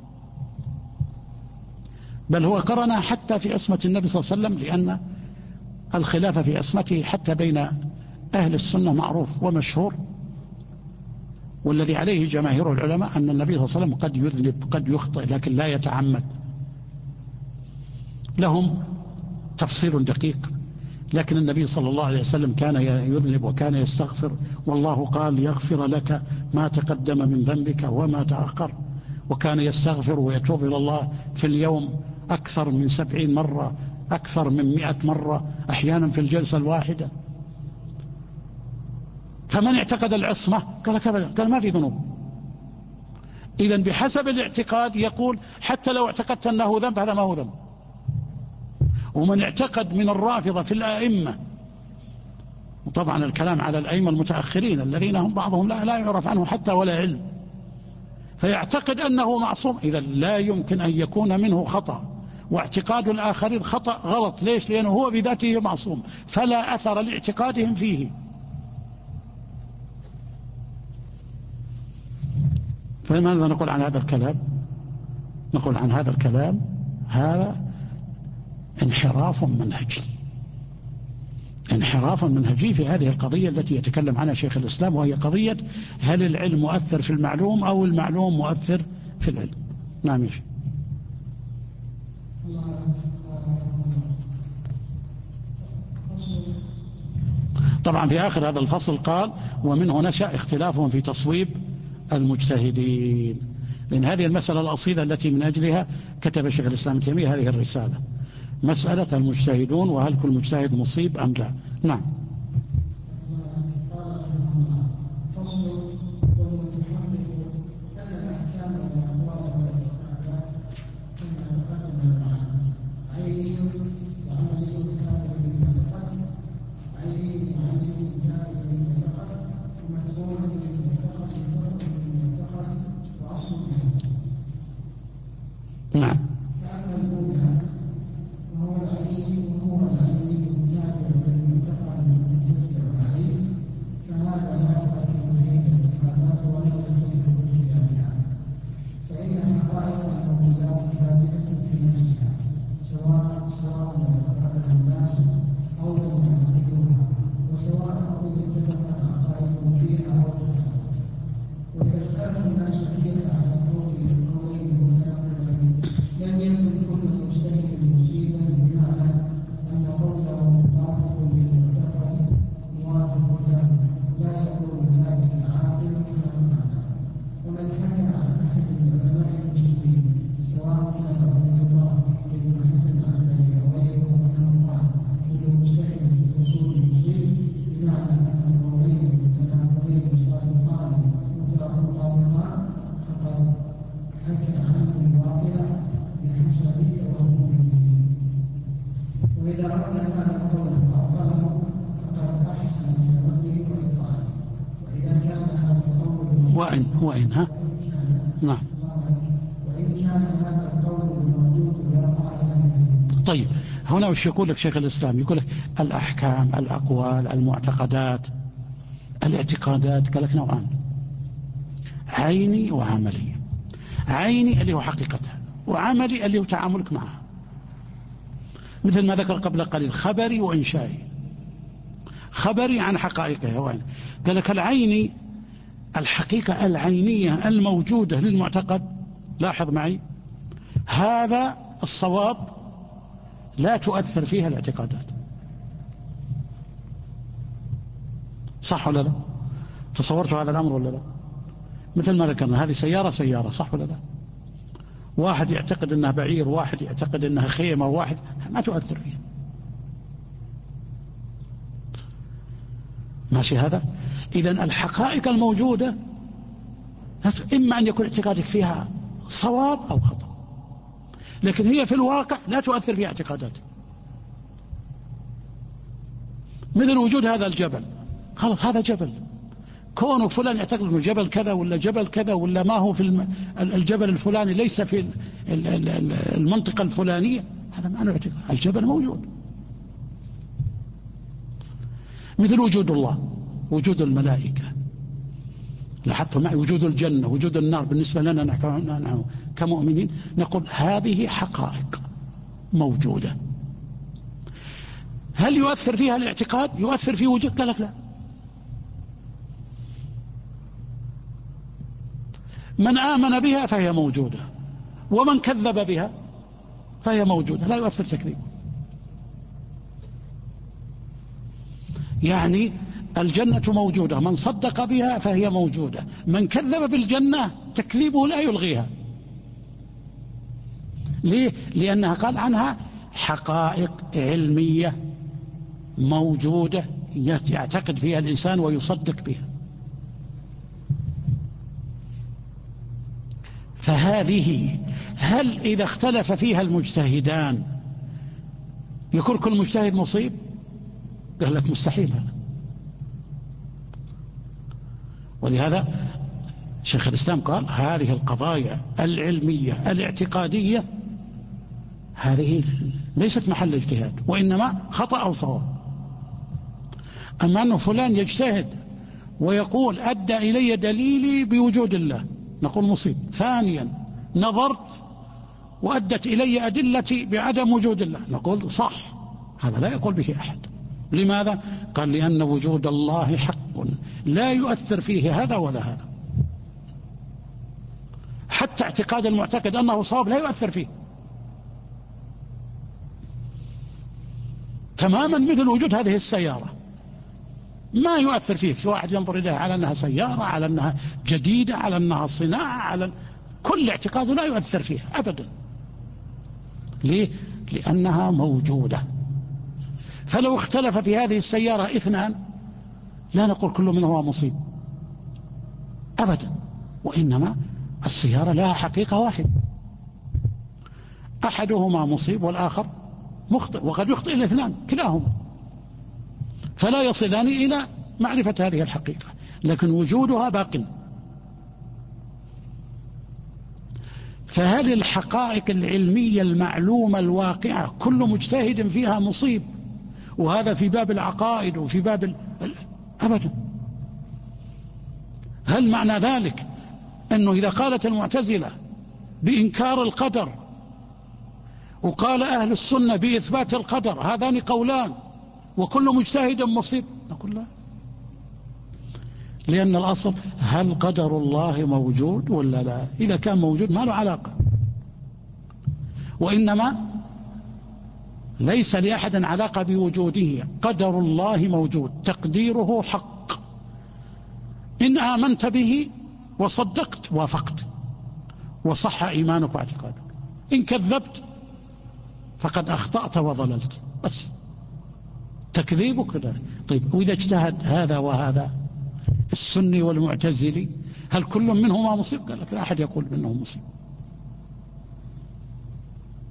Speaker 1: بل هو قرن حتى في عصمة النبي صلى الله عليه وسلم، لأن الخلاف في عصمته حتى بين أهل السنة معروف ومشهور، والذي عليه جماهير العلماء أن النبي صلى الله عليه وسلم قد يذنب قد يخطئ لكن لا يتعمد. لهم تفصيل دقيق، لكن النبي صلى الله عليه وسلم كان يذنب وكان يستغفر، والله قال يغفر لك ما تقدم من ذنبك وما تأخر، وكان يستغفر ويتوب إلى الله في اليوم أكثر من 70 مرة، أكثر من 100 مرة أحيانا في الجلسة الواحدة. فمن اعتقد العصمة قال ما في ذنوب. إذن بحسب الاعتقاد يقول حتى لو اعتقدت أنه ذنب هذا ما هو ذنب. ومن اعتقد من الرافضة في الآئمة، وطبعا الكلام على الأئمة المتأخرين الذين هم بعضهم لا يعرف عنه حتى ولا علم، فيعتقد أنه معصوم، إذا لا يمكن أن يكون منه خطأ، واعتقاد الآخرين خطأ غلط. ليش؟ لأنه هو بذاته معصوم، فلا أثر لاعتقادهم فيه. فماذا نقول عن هذا الكلام؟ نقول عن هذا الكلام هذا انحراف منهجي في هذه القضية التي يتكلم عنها شيخ الإسلام، وهي قضية هل العلم مؤثر في المعلوم أو المعلوم مؤثر في العلم. نعم يا شيخ. طبعا في آخر هذا الفصل قال ومنه نشأ اختلافهم في تصويب المجتهدين، لأن هذه المسألة الأصيلة التي من أجلها كتب شيخ الإسلام ابن تيمية هذه الرسالة، مسألة المجتهدون وهل كل مجتهد مصيب أم لا. نعم. نعم.
Speaker 2: حسابية وهو مؤمن. وإذا رد هذا القول فأبطله فقد أحسن في رده وإبطاله. وإذا كان هذا القول
Speaker 1: وإن ها نعم
Speaker 2: وإن كان هذا القول بموجود لا قائل.
Speaker 1: طيب هنا وش يقول لك شيخ الإسلام؟ يقول لك الأحكام، الأقوال، المعتقدات، الاعتقادات قال لك نوعان: عيني وعملي. عيني اللي هو حقيقتها، وعملي اللي هو تعاملك معها، مثل ما ذكر قبل قليل خبري وإنشائي. خبري عن حقائقها وين. قال لك العيني الحقيقة العينية الموجودة للمعتقد، لاحظ معي، هذا الصواب لا تؤثر فيها الاعتقادات. صح ولا لا؟ تصورتوا هذا الأمر ولا لا؟ مثل ما ذكرنا هذه سيارة، صح ولا لا؟ واحد يعتقد أنها بعير، واحد يعتقد أنها خيمة، واحد ما تؤثر فيها. ماشي هذا؟ إذن الحقائق الموجودة إما أن يكون اعتقادك فيها صواب أو خطأ، لكن هي في الواقع لا تؤثر فيها اعتقاداتك. مثل وجود هذا الجبل، خلاص هذا جبل، كونه فلان يعتقد أنه جبل كذا ولا جبل كذا ولا ما هو في الجبل الفلاني ليس في المنطقة الفلانية، هذا ما نعتقد، الجبل موجود. مثل وجود الله، وجود الملائكة، لاحظتوا معي، وجود الجنة، وجود النار، بالنسبة لنا نحن كمؤمنين نقول هذه حقائق موجودة. هل يؤثر فيها الاعتقاد؟ يؤثر في وجود؟ قال لك لا. من آمن بها فهي موجودة، ومن كذب بها فهي موجودة، لا يؤثر تكذيبه. يعني الجنة موجودة، من صدق بها فهي موجودة، من كذب بالجنة تكذيبه لا يلغيها. ليه؟ لأنها قال عنها حقائق علمية موجودة يعتقد فيها الإنسان ويصدق بها. فهذه هل إذا اختلف فيها المجتهدان يكون كل مجتهد مصيب؟ قال لك مستحيل هذا. ولهذا شيخ الإسلام قال هذه القضايا العلمية الاعتقادية هذه ليست محل اجتهاد، وإنما خطأ أو صواب. أما أنه فلان يجتهد ويقول أدى إلي دليلي بوجود الله، نقول مصيب. ثانيا نظرت وأدت إلي أدلتي بعدم وجود الله، نقول صح، هذا لا يقول به أحد. لماذا؟ قال لأن وجود الله حق لا يؤثر فيه هذا ولا هذا. حتى اعتقاد المعتقد أنه صواب لا يؤثر فيه تماما. مثل وجود هذه السيارة ما يؤثر فيه، في واحد ينظر إليها على أنها سيارة، على أنها جديدة، على أنها صناعة، على كل اعتقاده لا يؤثر فيه أبدا. ليه؟ لأنها موجودة. فلو اختلف في هذه السيارة اثنان لا نقول كل منهما مصيب أبدا، وإنما السيارة لها حقيقة واحدة، أحدهما مصيب والآخر مخطئ، وقد يخطئ الاثنان كلاهما، فلا يصلان إلى معرفة هذه الحقيقة، لكن وجودها باق. فهذه الحقائق العلمية المعلومة الواقعة كل مجتهد فيها مصيب، وهذا في باب العقائد وفي باب أبدا. هل معنى ذلك أنه إذا قالت المعتزلة بإنكار القدر وقال أهل السنة بإثبات القدر هذان قولان وكل مجتهد مصيب؟ نقول لا، لأن الأصل هل قدر الله موجود ولا لا؟ إذا كان موجود ما له علاقة، وإنما ليس لأحد علاقة بوجوده. قدر الله موجود، تقديره حق، إن آمنت به وصدقت وافقت وصح إيمانك واعتقادك، إن كذبت فقد أخطأت وضللت، بس تكذيبك ده. طيب وإذا اجتهد هذا وهذا السني والمعتزلي هل كل منهما مصيب؟ قال لك لا أحد يقول منه مصيب.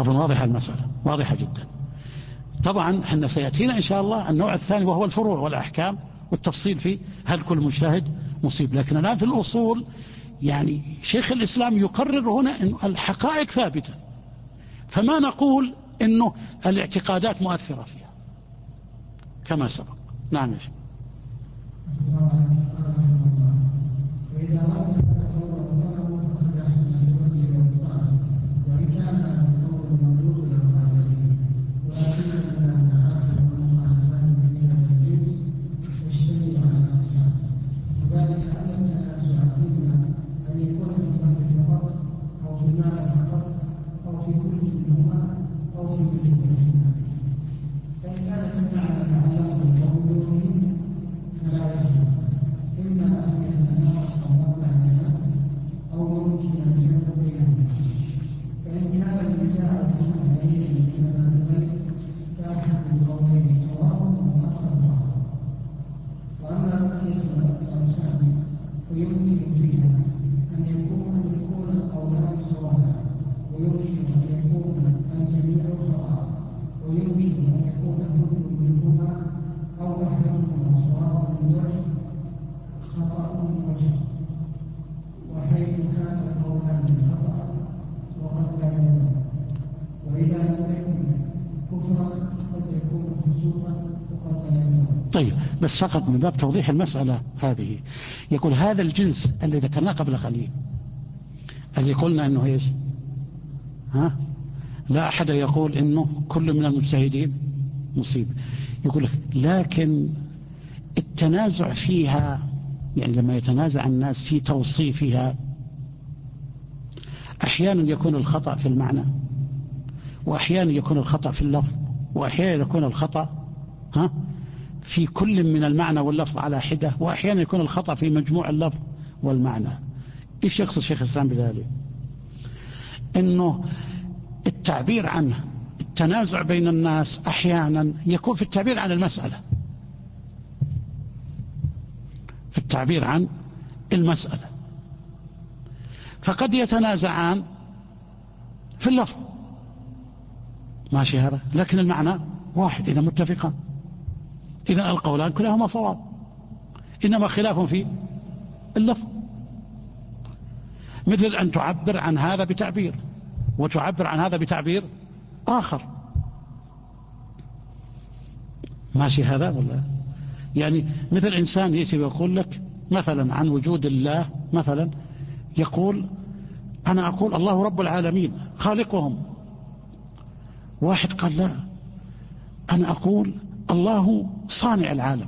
Speaker 1: أظن واضحة المسألة، واضحة جدا. طبعا احنا سيأتينا إن شاء الله النوع الثاني وهو الفروع والأحكام والتفصيل فيه هل كل مجتهد مصيب. لكن الآن في الأصول يعني شيخ الإسلام يقرر هنا أن الحقائق ثابتة، فما نقول أنه الاعتقادات مؤثرة فيها كما سبق. نعم يا شيخ. طيب بس فقط من باب توضيح المسألة هذه، يقول هذا الجنس اللي ذكرناه قبل قليل اللي قلنا انه ايش؟ لا احد يقول انه كل من المجتهدين مصيب. يقول لك لكن التنازع فيها، يعني لما يتنازع الناس في توصيفها احيانا يكون الخطأ في المعنى، واحيانا يكون الخطأ في اللفظ، واحيانا يكون الخطأ في كل من المعنى واللفظ على حدة، وأحيانا يكون الخطأ في مجموع اللفظ والمعنى. إيش يقصد شيخ الإسلام بذلك؟ إنه التعبير عنه التنازع بين الناس أحيانا يكون في التعبير عن المسألة، في التعبير عن المسألة، فقد يتنازعان في اللفظ ماشي هذا، لكن المعنى واحد إذا متفقان، إذا القولان كلاهما صواب، إنما خلاف في اللفظ. مثل أن تعبر عن هذا بتعبير وتعبر عن هذا بتعبير آخر، ماشي هذا ولا؟ يعني مثل إنسان يأتي ويقول لك مثلا عن وجود الله، مثلا يقول أنا أقول الله رب العالمين خالقهم، واحد قال لا أنا أقول الله صانع العالم،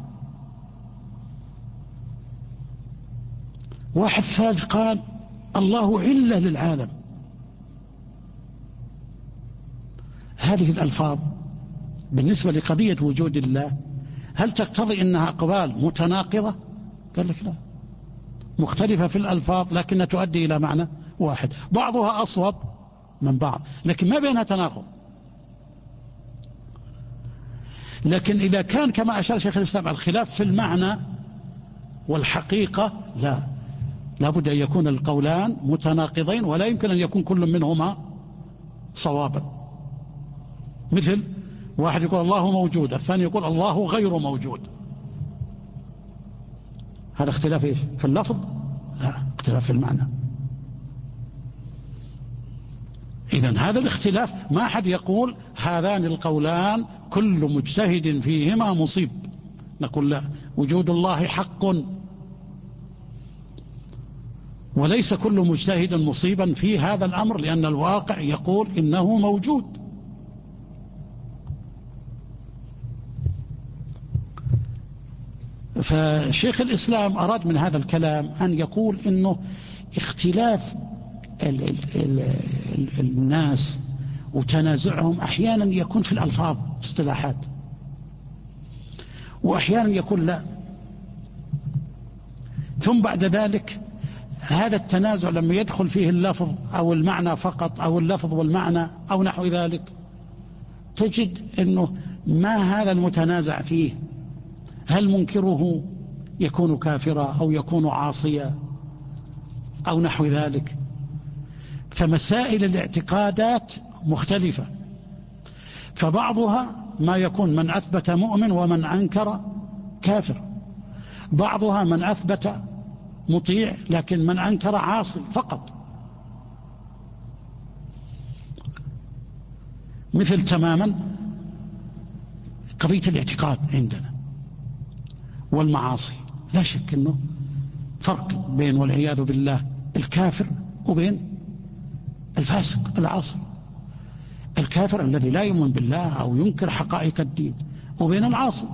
Speaker 1: واحد ثالث قال الله علة للعالم. هذه الألفاظ بالنسبة لقضية وجود الله هل تقتضي أنها أقوال متناقضة؟ قال لك لا، مختلفة في الألفاظ لكنها تؤدي إلى معنى واحد، بعضها أصوب من بعض لكن ما بينها تناقض. لكن إذا كان كما أشار شيخ الإسلام الخلاف في المعنى والحقيقة لا بد أن يكون القولان متناقضين، ولا يمكن أن يكون كل منهما صوابا. مثل واحد يقول الله موجود، الثاني يقول الله غير موجود، هذا اختلاف إيش؟ في اللفظ؟ لا، اختلاف في المعنى. إذن هذا الاختلاف ما أحد يقول هذان القولان كل مجتهد فيهما مصيب، نقول لا، وجود الله حق وليس كل مجتهد مصيبا في هذا الأمر، لأن الواقع يقول إنه موجود. فشيخ الإسلام أراد من هذا الكلام أن يقول إنه اختلاف الناس وتنازعهم أحيانا يكون في الألفاظ اصطلاحات، وأحيانا يكون لا. ثم بعد ذلك هذا التنازع لما يدخل فيه اللفظ أو المعنى فقط أو اللفظ والمعنى أو نحو ذلك، تجد أنه ما هذا المتنازع فيه، هل منكره يكون كافرا أو يكون عاصيا أو نحو ذلك. فمسائل الاعتقادات مختلفة، فبعضها ما يكون من أثبت مؤمن ومن أنكر كافر، بعضها من أثبت مطيع لكن من أنكر عاصي فقط، مثل تماما قضية الاعتقاد عندنا والمعاصي. لا شك أنه فرق بين والعياذ بالله الكافر وبين الفاسق العاصي. الكافر الذي لا يؤمن بالله أو ينكر حقائق الدين، وبين العاصي.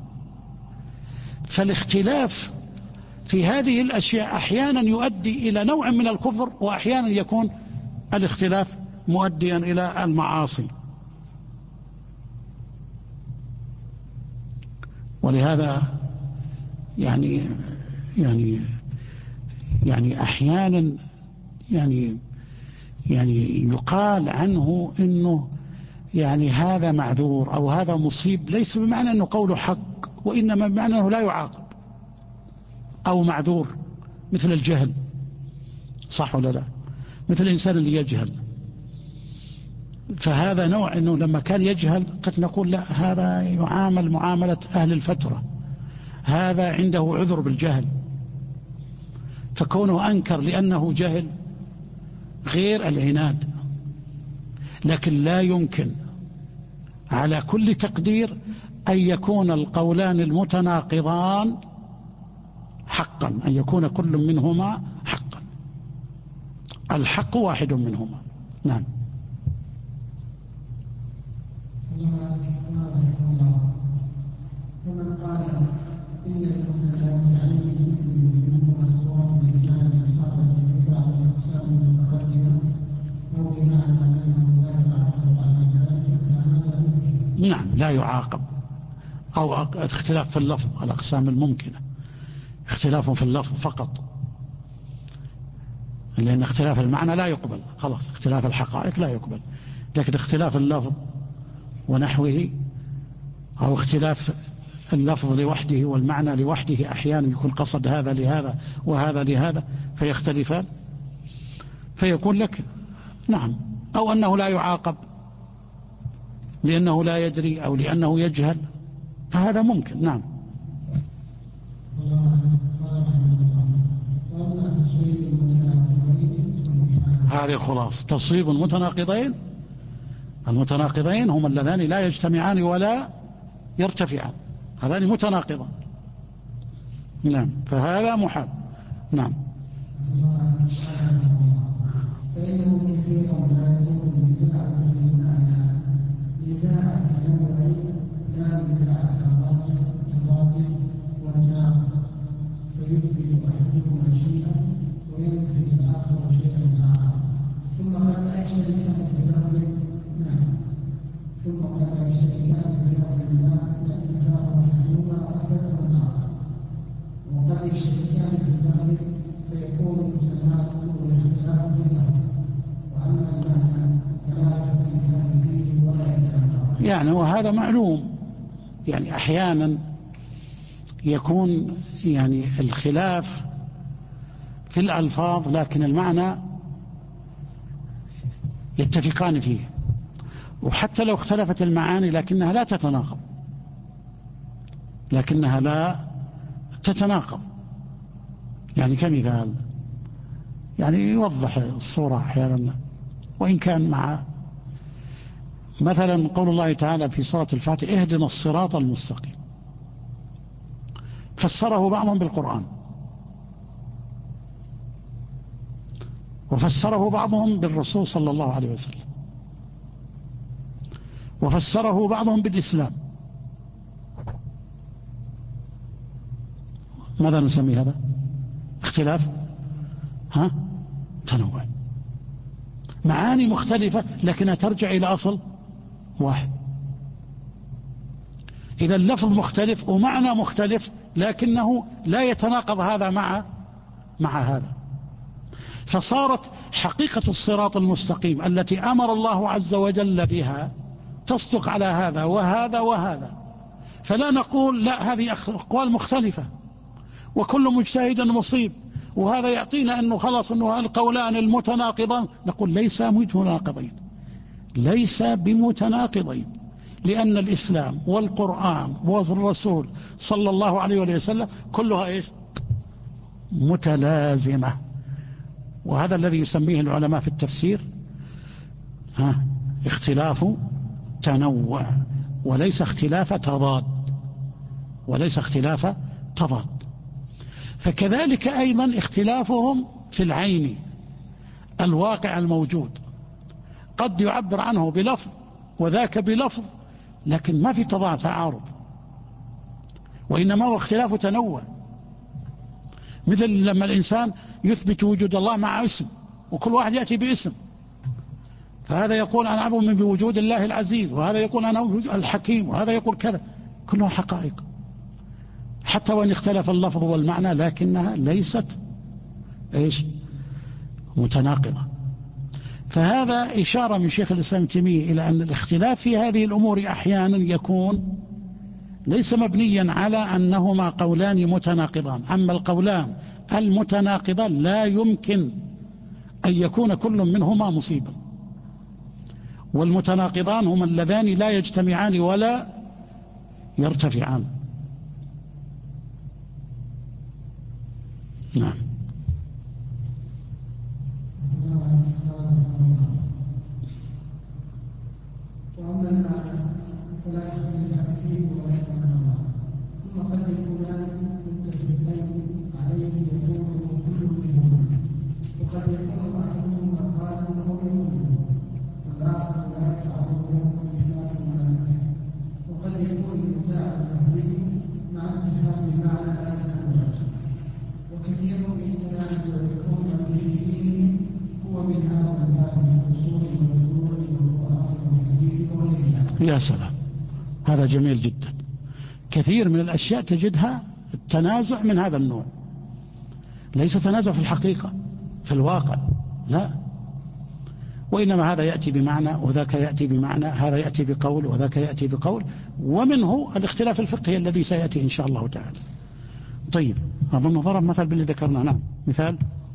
Speaker 1: فالاختلاف في هذه الأشياء أحيانا يؤدي إلى نوع من الكفر، وأحيانا يكون الاختلاف مؤديا إلى المعاصي. ولهذا يعني أحيانا يقال عنه إنه هذا معذور أو هذا مصيب، ليس بمعنى أنه قوله حق، وإنما بمعنى أنه لا يعاقب أو معذور، مثل الجهل، صح ولا لا؟ مثل الإنسان اللي يجهل، فهذا نوع أنه لما كان يجهل قد نقول لا، هذا يعامل معاملة أهل الفترة، هذا عنده عذر بالجهل، فكونه أنكر لأنه جهل غير العناد. لكن لا يمكن على كل تقدير أن يكون القولان المتناقضان حقا، أن يكون كل منهما حقا، الحق واحد منهما. نعم.
Speaker 2: ومن قال إن المتنازعين منهما سواء بمعنى الإصابة في بعض الأقسام المتقدمة أو بمعنى أنه لا يعاقب على ذلك فهذا ممكن.
Speaker 1: نعم، لا يعاقب، أو اختلاف في اللفظ، الأقسام الممكنة اختلاف في اللفظ فقط، لأن اختلاف المعنى لا يقبل، خلاص اختلاف الحقائق لا يقبل، لكن اختلاف اللفظ ونحوه، أو اختلاف اللفظ لوحده والمعنى لوحده، أحيانا يكون قصد هذا لهذا وهذا لهذا فيختلفان، فيكون لك نعم، أو أنه لا يعاقب لأنه لا يدري أو لأنه يجهل، فهذا ممكن. نعم. هذه الخلاصة، تصويب المتناقضين. المتناقضين هم اللذان لا يجتمعان ولا يرتفعان، هذان متناقضان. نعم، فهذا محال. نعم.
Speaker 2: فإنه كثيرا لا يكون نزاع في المعنى نزاع تنوع لا نزاع تضاد وتناقض، فيثبت أحدهما شيئا وينفي الآخر شيئا آخر، ثم قد لا يشتركان في لفظ ما لأن كان أحدهما أثبته الآخر، وقد يشتركان في اللفظ فيكون التناقض والاختلاف في اللفظ، وأما المعنى فلا يمكن فيه ولا يتناقض.
Speaker 1: وهذا معلوم، أحيانا يكون الخلاف في الألفاظ لكن المعنى يتفقان فيه، وحتى لو اختلفت المعاني لكنها لا تتناقض، كمثال يوضح الصورة أحيانا، وإن كان مع مثلا قول الله تعالى في سورة الفاتحة اهدنا الصراط المستقيم، فسره بعضهم بالقرآن وفسره بعضهم بالرسول صلى الله عليه وسلم وفسره بعضهم بالإسلام. ماذا نسمي هذا؟ اختلاف تنوع، معاني مختلفة لكنها ترجع إلى أصل واحد. إذا اللفظ مختلف ومعنى مختلف لكنه لا يتناقض هذا مع هذا، فصارت حقيقة الصراط المستقيم التي أمر الله عز وجل بها تصدق على هذا وهذا وهذا، فلا نقول لا هذه أقوال مختلفة وكل مجتهد مصيب، وهذا يعطينا أنه خلاص أنه القولان المتناقضان، نقول ليس متناقضين، ليس بمتناقضين، لأن الإسلام والقرآن والرسول صلى الله عليه وسلم كلها إيش؟ متلازمة. وهذا الذي يسميه العلماء في التفسير اختلاف تنوع، وليس اختلاف تضاد، وليس اختلاف تضاد. فكذلك أيضا اختلافهم في العين، الواقع الموجود، قد يعبر عنه بلفظ وذاك بلفظ، لكن ما في تعارض، وإنما هو اختلاف تنوع. مثل لما الإنسان يثبت وجود الله مع اسم، وكل واحد يأتي باسم، فهذا يقول أنا أؤمن بوجود الله العزيز، وهذا يقول أنا أؤمن الحكيم، وهذا يقول كذا، كلها حقائق حتى وإن اختلف اللفظ والمعنى، لكنها ليست إيش؟ متناقضة. فهذا إشارة من شيخ الإسلام ابن تيمية إلى أن الاختلاف في هذه الأمور أحيانا يكون ليس مبنيا على أنهما قولان متناقضان، أما القولان المتناقضان لا يمكن أن يكون كل منهما مصيبا، والمتناقضان هما اللذان لا يجتمعان ولا يرتفعان. نعم.
Speaker 2: وأما المعنى فلا يختلف فيه ولا يتناقض، ثم قد يكونان متفقين عليه يكون كل منهما، وقد يكون أحدهما قائلا أو يقول والآخر لا يتعرض له إثبات المعنى، وقد يكون النزاع اللفظي مع اتفاق المعنى لا يتناقض، وكثير من التنازع يكون في دينه هو من هذا الباب من الاصول والفروع والقران والحديث وغيرها.
Speaker 1: يا سلام، هذا جميل جدا. كثير من الأشياء تجدها التنازع من هذا النوع، ليس تنازع في الحقيقة في الواقع، لا، وإنما هذا يأتي بمعنى وذاك يأتي بمعنى، هذا يأتي بقول وذاك يأتي بقول، ومنه الاختلاف الفقهي الذي سيأتي إن شاء الله تعالى. طيب، أظن ضرب مثل باللي ذكرنا. نعم، مثال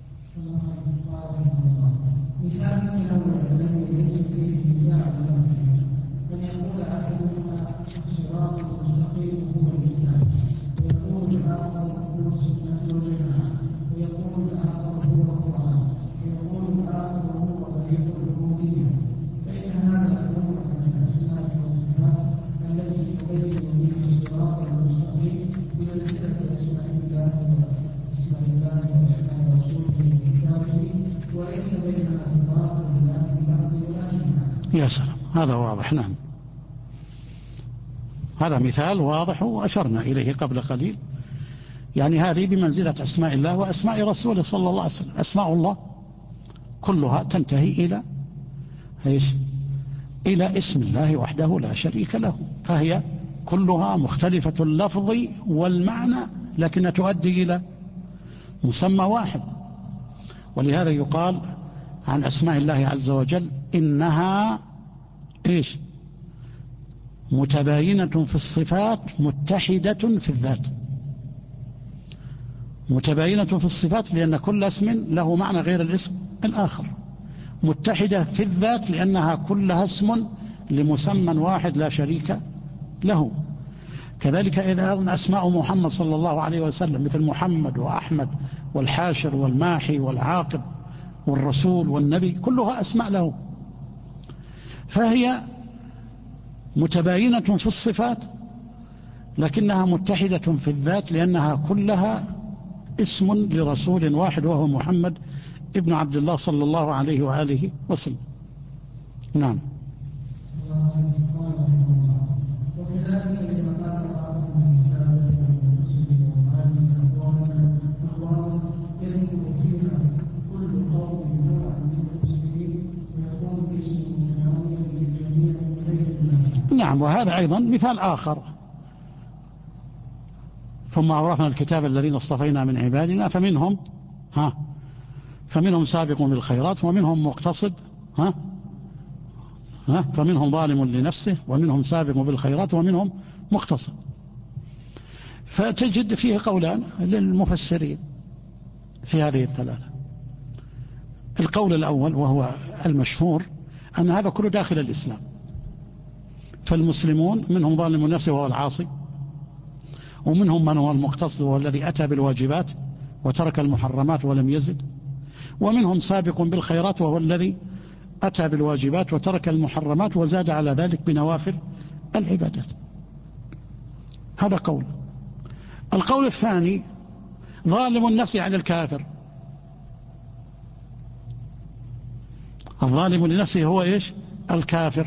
Speaker 2: التنوع الذي ليس فيه نزاع أن يقول أحدهما الصراط المستقيم هو الإسلام، ويقول الآخر هو السنة والجماعة، ويقول الآخر هو القرآن، ويقول الآخر هو طريق العبودية، فإن هذا نوع من الأسماء والصفات التي تبين بها الصراط المستقيم بمنزلة أسماء الله وأسماء رسوله وكتابه، وليس بينها فرق لا في اللفظ ولا في المعنى.
Speaker 1: يا سلام، هذا واضح. نعم، هذا مثال واضح وأشرنا إليه قبل قليل. يعني هذه بمنزلة أسماء الله وأسماء رسوله صلى الله عليه وسلم. أسماء الله كلها تنتهي إلى إيش؟ إلى اسم الله وحده لا شريك له، فهي كلها مختلفة اللفظ والمعنى، لكنها تؤدي إلى مسمى واحد. ولهذا يقال عن أسماء الله عز وجل إنها إيش؟ متباينة في الصفات متحدة في الذات. متباينة في الصفات لأن كل اسم له معنى غير الاسم الآخر، متحدة في الذات لأنها كلها اسم لمسمى واحد لا شريك له. كذلك إذا أسماء محمد صلى الله عليه وسلم مثل محمد وأحمد والحاشر والماحي والعاقب والرسول والنبي، كلها أسماء له، فهي متباينة في الصفات لكنها متحدة في الذات لأنها كلها اسم لرسول واحد وهو محمد ابن عبد الله صلى الله عليه وآله وسلم. نعم. نعم، وهذا أيضا مثال آخر. ثم أورثنا الكتاب الذين اصطفينا من عبادنا فمنهم سابق بالخيرات ومنهم مقتصد فمنهم ظالم لنفسه ومنهم سابق بالخيرات ومنهم مقتصد. فتجد فيه قولان للمفسرين في هذه الثلاثة. القول الأول وهو المشهور أن هذا كله داخل الإسلام. فالمسلمون منهم ظالم نفسه وهو العاصي، ومنهم من هو المقتصد وهو الذي أتى بالواجبات وترك المحرمات ولم يزد، ومنهم سابق بالخيرات وهو الذي أتى بالواجبات وترك المحرمات وزاد على ذلك بنوافل العبادات. هذا قول. القول الثاني ظالم النفس عن الكافر. الظالم لنفسه هو إيش؟ الكافر.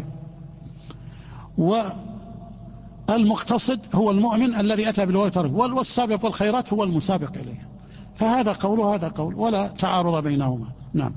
Speaker 1: والمقتصد هو المؤمن الذي أتى بالواجبات، والسابق بالخيرات هو المسابق إليه. فهذا قول وهذا قول ولا تعارض بينهما. نعم.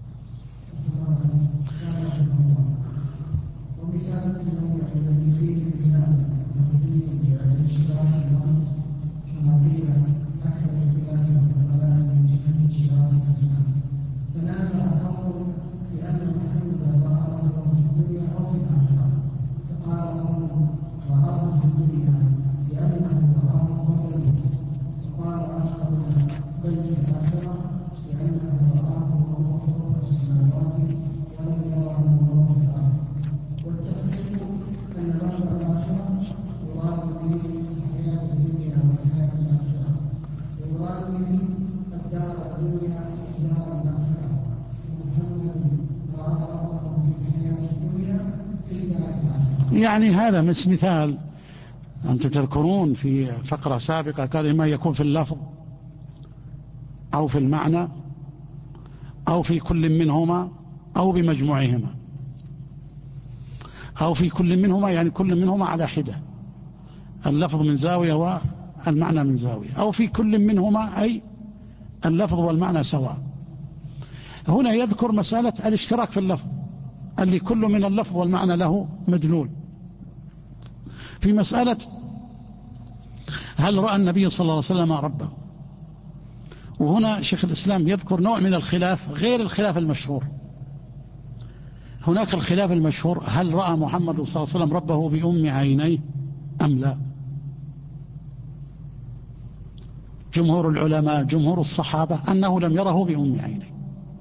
Speaker 1: يعني هذا مثال. أنتم تذكرون في فقرة سابقة قال إما يكون في اللفظ أو في المعنى أو في كل منهما أو بمجموعهما، أو في كل منهما يعني كل منهما على حدة، اللفظ من زاوية والمعنى من زاوية، أو في كل منهما أي اللفظ والمعنى سواء. هنا يذكر مسألة الاشتراك في اللفظ، اللي كل من اللفظ والمعنى له مدلول. في مسألة هل رأى النبي صلى الله عليه وسلم ربه، وهنا شيخ الإسلام يذكر نوع من الخلاف غير الخلاف المشهور. هناك الخلاف المشهور هل رأى محمد صلى الله عليه وسلم ربه بأم عينيه أم لا. جمهور العلماء جمهور الصحابة أنه لم يره بأم عينيه،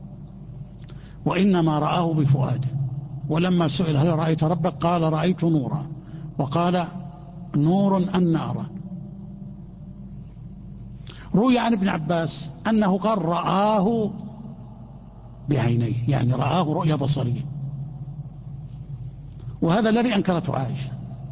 Speaker 1: وإنما رآه بفؤاده. ولما سئل هل رأيت ربك قال رأيت نورا، وقال نور أن أرى. روي عن ابن عباس أنه قال رآه بعينيه، يعني رآه رؤية بصرية، وهذا الذي أنكرته عائشة.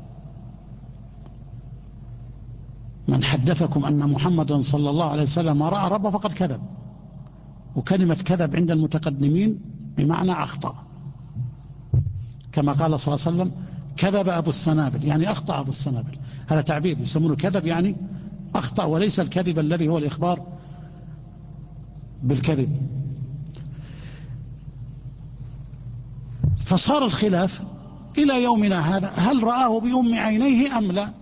Speaker 1: من حدثكم أن محمدا صلى الله عليه وسلم رأى ربه فقد كذب. وكلمة كذب عند المتقدمين بمعنى أخطأ، كما قال صلى الله عليه وسلم كذب أبو السنابل، يعني أخطأ أبو السنابل. هذا تعبير يسمونه كذب، يعني أخطأ، وليس الكذب الذي هو الإخبار بالكذب. فصار الخلاف إلى يومنا هذا هل رآه بأم عينيه أم لا.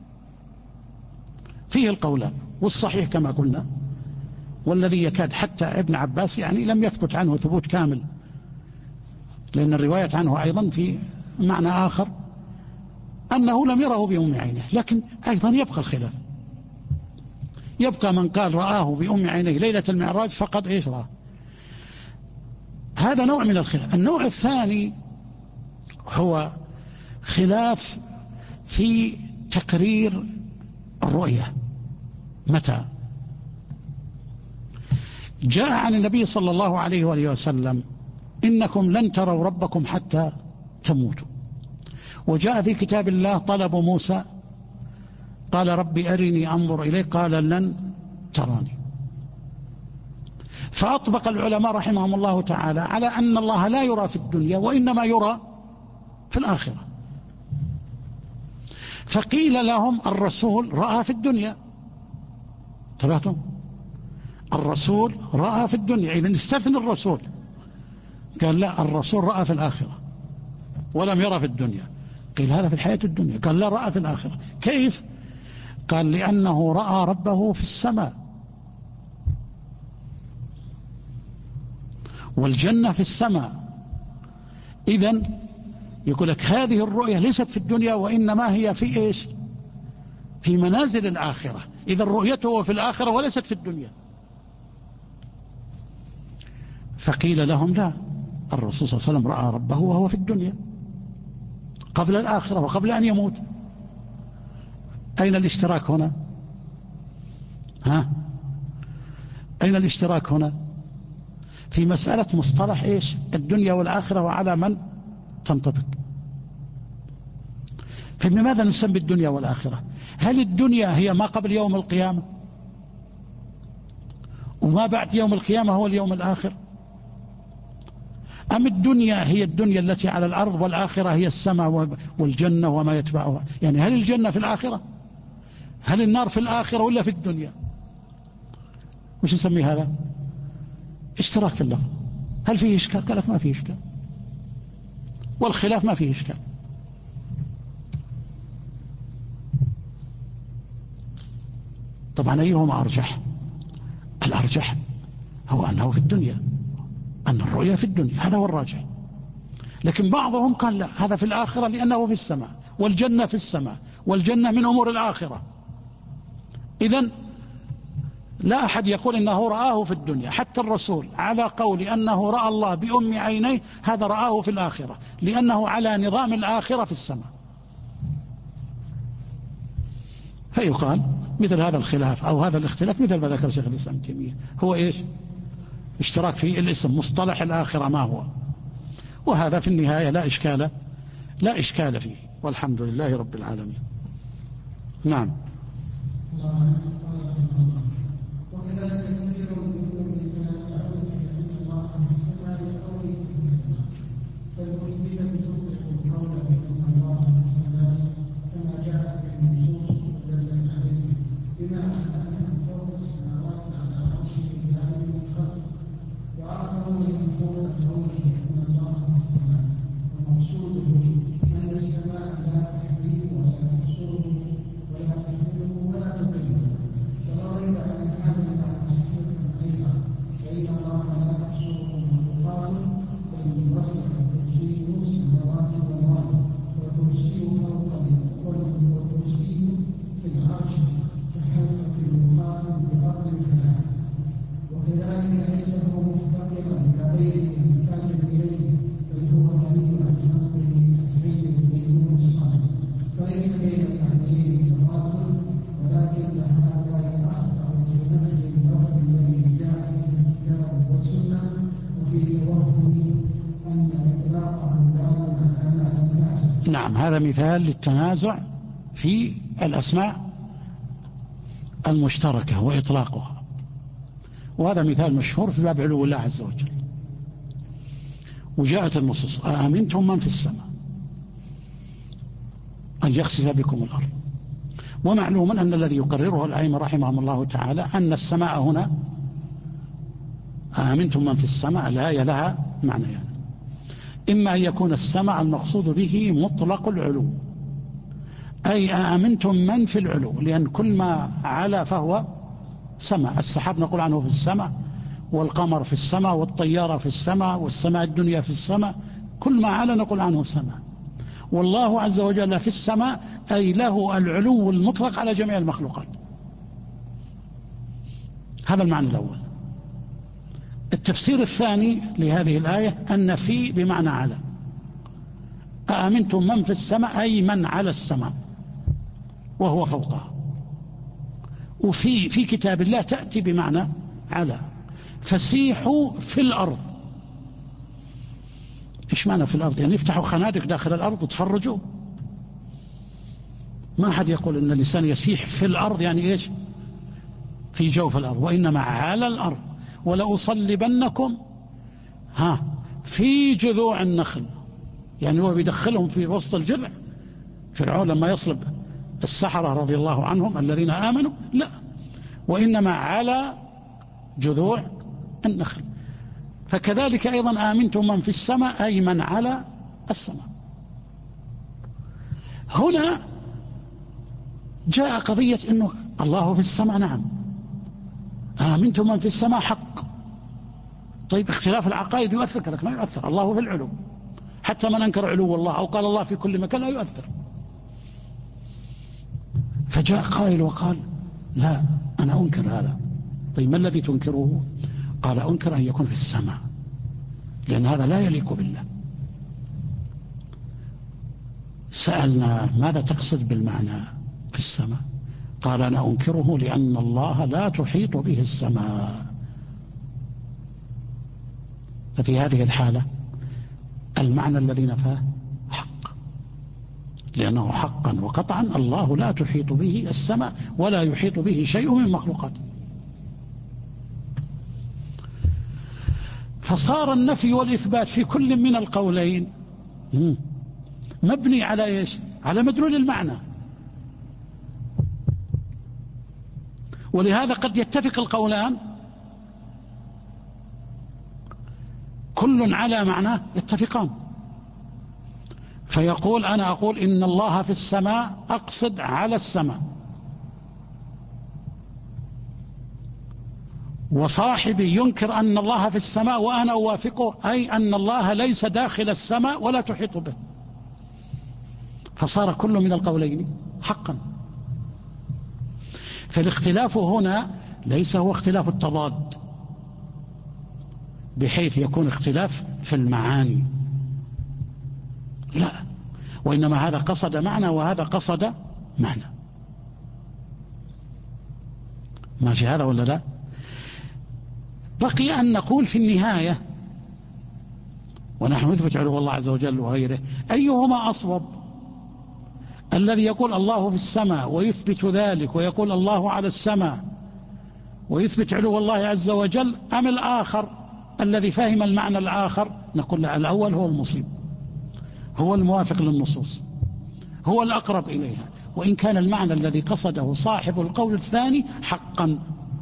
Speaker 1: فيه القولان، والصحيح كما قلنا والذي يكاد حتى ابن عباس يعني لم يثبت عنه ثبوت كامل، لأن الرواية عنه أيضا في معنى آخر أنه لم يره بأم عينيه. لكن أيضا يبقى الخلاف، يبقى من قال رآه بأم عينيه ليلة المعراج فقد إيش راه. هذا نوع من الخلاف. النوع الثاني هو خلاف في تقرير الرؤية. متى جاء عن النبي صلى الله عليه وآله وسلم إنكم لن تروا ربكم حتى تموتوا. وجاء في كتاب الله طلب موسى قال ربي أرني أنظر إليك قال لن تراني. فأطبق العلماء رحمهم الله تعالى على أن الله لا يرى في الدنيا وإنما يرى في الآخرة. فقيل لهم الرسول رأى في الدنيا. تبعتم؟ الرسول رأى في الدنيا، إذن استثنى الرسول. قال لا، الرسول رأى في الآخرة ولم يرى في الدنيا. قيل هذا في الحياة الدنيا. قال لا، رأى في الآخرة. كيف؟ قال لأنه رأى ربه في السماء، والجنة في السماء. إذن يقول لك هذه الرؤية ليست في الدنيا وإنما هي في إيش؟ في منازل الآخرة. إذن رؤيته في الآخرة وليست في الدنيا. فقيل لهم لا، الرسول صلى الله عليه وسلم رأى ربه وهو في الدنيا قبل الآخرة وقبل أن يموت. أين الاشتراك هنا؟ أين الاشتراك هنا؟ في مسألة مصطلح إيش؟ الدنيا والآخرة وعلى من تنطبق. فبماذا نسمي الدنيا والآخرة؟ هل الدنيا هي ما قبل يوم القيامة وما بعد يوم القيامة هو اليوم الآخر، أم الدنيا هي الدنيا التي على الأرض والآخرة هي السماء والجنة وما يتبعها؟ يعني هل الجنة في الآخرة؟ هل النار في الآخرة ولا في الدنيا؟ وش نسمي هذا؟ اشتراك في اللفظ. هل فيه إشكال؟ قال لك ما فيه إشكال، والخلاف ما فيه إشكال. طبعا أيهما أرجح؟ الأرجح هو أنه في الدنيا، أن الرؤيا في الدنيا، هذا هو الراجح. لكن بعضهم قال لا، هذا في الآخرة لأنه في السماء، والجنة في السماء، والجنة من أمور الآخرة. إذن لا أحد يقول إنه رآه في الدنيا، حتى الرسول على قول أنه رأى الله بأم عينيه، هذا رآه في الآخرة لأنه على نظام الآخرة في السماء. فيقال مثل هذا الخلاف أو هذا الاختلاف مثل ما ذكر شيخ الإسلام ابن تيمية، هو إيش؟ اشتراك في الاسم، مصطلح الآخرة ما هو، وهذا في النهاية لا إشكال فيه، والحمد لله رب العالمين. نعم.
Speaker 2: وكذلك كثير من يتنازعون في ان الله في السماء او ليس في السماء، فالمثبتة تطلق القول بان الله في السماء كما جاء في النصوص ودلت عليه، بما انه فوق السماوات على عرشه ذلك الخلق، واخرون ينفون قوله ان الله في السماء، ومقصوده ان السماء لا تحميه ولا تقصره ولا تحمله ولا تقله. ولا ريب ان هذا المعنى صحيح ايضا، فان الله لا تقصره مخلوقاته، بل وسع كرسيه السماوات والارض، والكرسي فوق والكرسي في العرش كحلقه الوقار بارض الفلاح. وكذلك ليس هو مفتقرا الى غيره محتاجا اليه، بل هو غني عن خلقه الحي القيوم الصمد، فليس بين الحدين تضاد، ولكن هؤلاء اخطاوا في نفي اللفظ الذي جاء به الكتاب والسنه، وفي توهم ان اطلاقه دال على الناس.
Speaker 1: نعم، هذا مثال للتنازع في الأسماء المشتركة وإطلاقها، وهذا مثال مشهور في باب علو الله عز وجل. وجاءت النصوص: أأمنتم من في السماء أن يخسف بكم الأرض. ومعلوم أن الذي يقرره الأئمة رحمهم الله تعالى أن السماء هنا، أأمنتم من في السماء، الآية لها معنيان، يعني إما أن يكون السماء المقصود به مطلق العلو، أي أأمنتم من في العلو، لأن كل ما علا فهو سماء. السحاب نقول عنه في السماء، والقمر في السماء، والطيارة في السماء، والسماء الدنيا في السماء، كل ما علا نقول عنه سماء. والله عز وجل في السماء، أي له العلو المطلق على جميع المخلوقات. هذا المعنى الأول. التفسير الثاني لهذه الآية أن في بمعنى على، أأمنتم من في السماء أي من على السماء وهو فوقها. وفي كتاب الله تأتي بمعنى على، فسيحوا في الأرض. إيش معنى في الأرض؟ يعني يفتحوا خنادق داخل الأرض وتفرجوا. ما أحد يقول أن الإنسان يسيح في الأرض يعني إيش؟ في جوف الأرض، وإنما على الأرض. ولأصلبنكم في جذوع النخل، يعني هو بيدخلهم في وسط الجذع. فرعون لما يصلب السحرة رضي الله عنهم الذين آمنوا، لا، وإنما على جذوع النخل. فكذلك أيضا آمنتم من في السماء أي من على السماء. هنا جاء قضية أنه الله في السماء، نعم، آمنتم من في السماء حق. طيب اختلاف العقائد يؤثر؟ كذلك ما يؤثر، الله في العلو، حتى من أنكر علو الله أو قال الله في كل مكان لا يؤثر. فجاء قائل وقال لا، أنا أنكر هذا. طيب ما الذي تنكره؟ قال أنكر أن يكون في السماء، لأن هذا لا يليق بالله. سألنا ماذا تقصد بالمعنى في السماء؟ قال أنا أنكره لأن الله لا تحيط به السماء. ففي هذه الحالة المعنى الذي نفاه حق، لأنه حقا وقطعا الله لا تحيط به السماء ولا يحيط به شيء من مخلوقاته. فصار النفي والإثبات في كل من القولين مبني على إيش؟ على مدلول المعنى. ولهذا قد يتفق القولان كل على معناه يتفقان، فيقول أنا أقول إن الله في السماء أقصد على السماء، وصاحبي ينكر أن الله في السماء وأنا أوافقه، أي أن الله ليس داخل السماء ولا تحيط به. فصار كل من القولين حقا. فالاختلاف هنا ليس هو اختلاف التضاد بحيث يكون اختلاف في المعاني، لا، وإنما هذا قصد معنى وهذا قصد معنى. ماشي هذا ولا لا؟ بقي أن نقول في النهاية، ونحن نثبت علو الله عز وجل وغيره، أيهما أصوب؟ الذي يقول الله في السماء ويثبت ذلك ويقول الله على السماء ويثبت علو الله عز وجل، أم الآخر الذي فهم المعنى الآخر؟ نقول لا، الأول هو المصيب، هو الموافق للنصوص، هو الأقرب إليها، وإن كان المعنى الذي قصده صاحب القول الثاني حقا.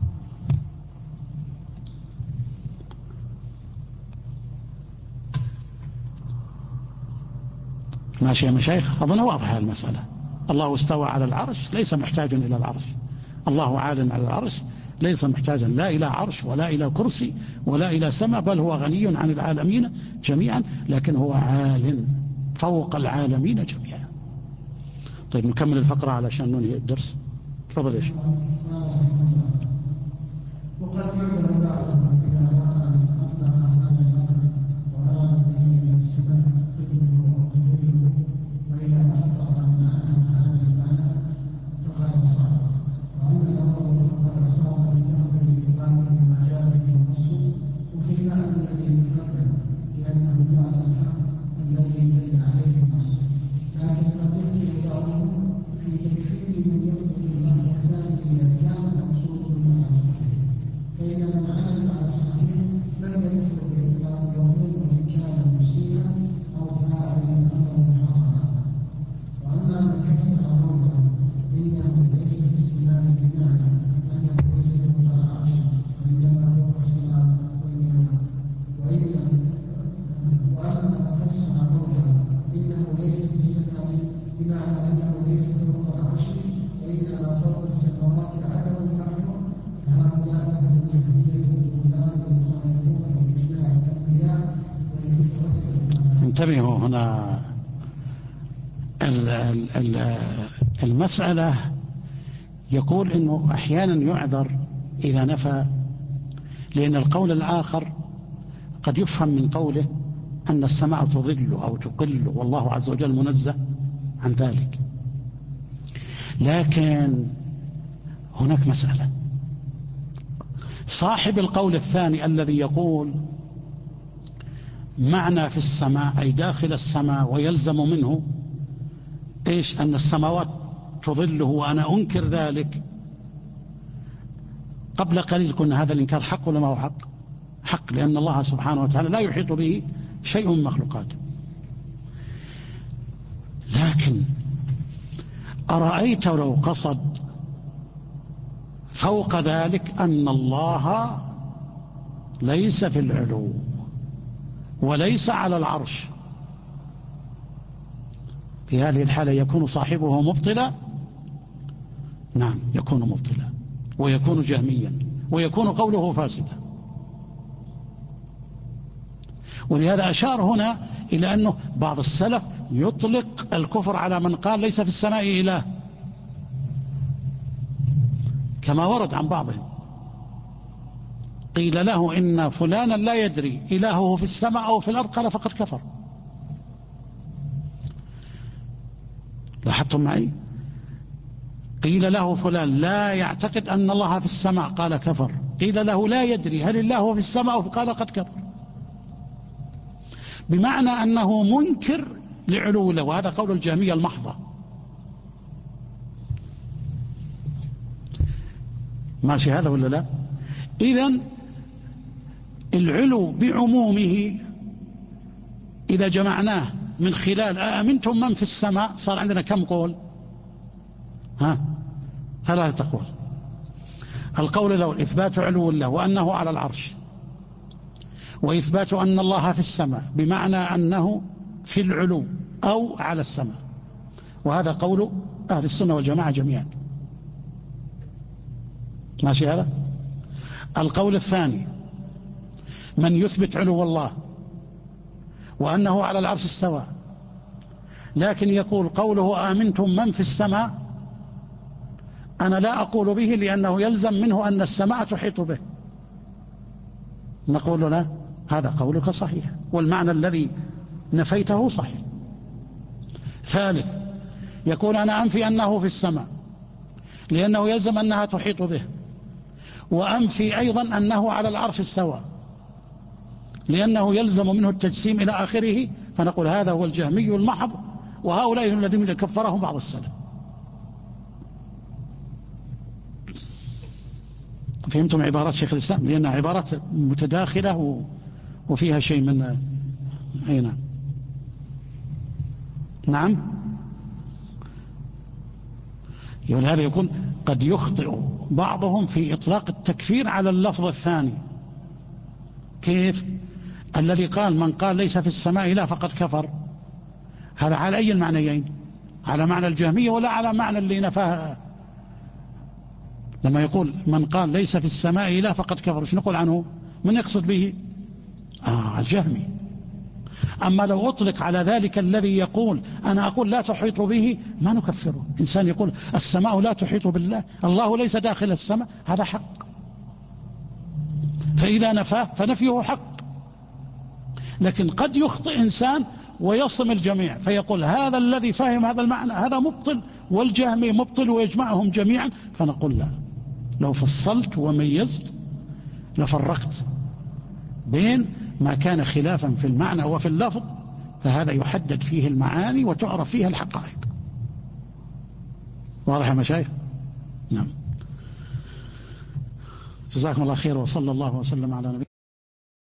Speaker 1: ماشي يا مشايخ؟ أظن واضحة المسألة. الله استوى على العرش ليس محتاج إلى العرش، الله عال على العرش ليس محتاجا لا إلى عرش ولا إلى كرسي ولا إلى سماء، بل هو غني عن العالمين جميعا، لكن هو عال فوق العالمين جميعا. طيب نكمل الفقرة علشان ننهي الدرس. تفضل يا شيخ. انتبهوا هنا، المسألة يقول إنه أحيانا يعذر إذا نفى، لأن القول الآخر قد يفهم من قوله أن السماء تظل أو تقل والله عز وجل منزه عن ذلك. لكن هناك مسألة، صاحب القول الثاني الذي يقول معنى في السماء أي داخل السماء ويلزم منه إيش؟ أن السماوات تظله وأنا أنكر ذلك. قبل قليل كنا هذا الإنكار حق ولا ما هو حق؟ حق، لأن الله سبحانه وتعالى لا يحيط به شيء من مخلوقاته. لكن أرأيت لو قصد فوق ذلك أن الله ليس في العلو وليس على العرش، في هذه الحالة يكون صاحبه مبطلا؟ نعم يكون مبطلا، ويكون جهميا، ويكون قوله فاسدا. ولهذا أشار هنا إلى أنه بعض السلف يطلق الكفر على من قال ليس في السماء إله، كما ورد عن بعضهم. قيل له إن فلانا لا يدري إلهه في السماء أو في الأرض، قال فقد كفر. لاحظتم معي؟ قيل له فلان لا يعتقد أن الله في السماء، قال كفر. قيل له لا يدري هل الله في السماء، قال قد كفر. بمعنى أنه منكر لعلو الله، وهذا قول الجهمية المحضة. ماشي هذا ولا لا؟ إذن العلو بعمومه إذا جمعناه من خلال أأمنتم من في السماء، صار عندنا كم قول؟ ثلاثة أقوال. القول الأول إثبات علو الله وأنه على العرش، وإثبات أن الله في السماء بمعنى أنه في العلو أو على السماء، وهذا قول أهل السنة والجماعة جميعا. ماشي هذا؟ القول الثاني من يثبت علو الله وأنه على العرش استوى، لكن يقول قوله آمنتم من في السماء أنا لا أقول به لأنه يلزم منه أن السماء تحيط به. نقول له هذا قولك صحيح، والمعنى الذي نفيته صحيح. ثالث يقول أنا أنفي أنه في السماء لأنه يلزم أنها تحيط به، وأنفي أيضا أنه على العرش استوى لأنه يلزم منه التجسيم إلى آخره. فنقول هذا هو الجهمي المحض، وهؤلاء الذين كفرهم بعض السلف. فهمتم عبارات شيخ الإسلام؟ لأنها عبارات متداخلة وفيها شيء من أين. نعم. هذا يكون قد يخطئ بعضهم في إطلاق التكفير على اللفظ الثاني. كيف؟ الذي قال من قال ليس في السماء إله فقد كفر، هذا على أي المعنيين؟ على معنى الجهمية ولا على معنى اللي نفاه؟ لما يقول من قال ليس في السماء إله فقد كفر، وش نقول عنه؟ من يقصد به؟ الجهمي. أما لو أطلق على ذلك الذي يقول أنا أقول لا تحيط به، ما نكفره. إنسان يقول السماء لا تحيط بالله، الله ليس داخل السماء، هذا حق، فإذا نفاه فنفيه حق. لكن قد يخطئ إنسان ويصم الجميع فيقول هذا الذي فهم هذا المعنى هذا مبطل، والجهمي مبطل، ويجمعهم جميعا. فنقول لا، لو فصلت وميزت لفرقت بين ما كان خلافا في المعنى وفي اللفظ، فهذا يحدد فيه المعاني وتعرف فيها الحقائق. واضح يا مشايخ؟ نعم. جزاكم الله خير، وصلى الله وسلم على نبينا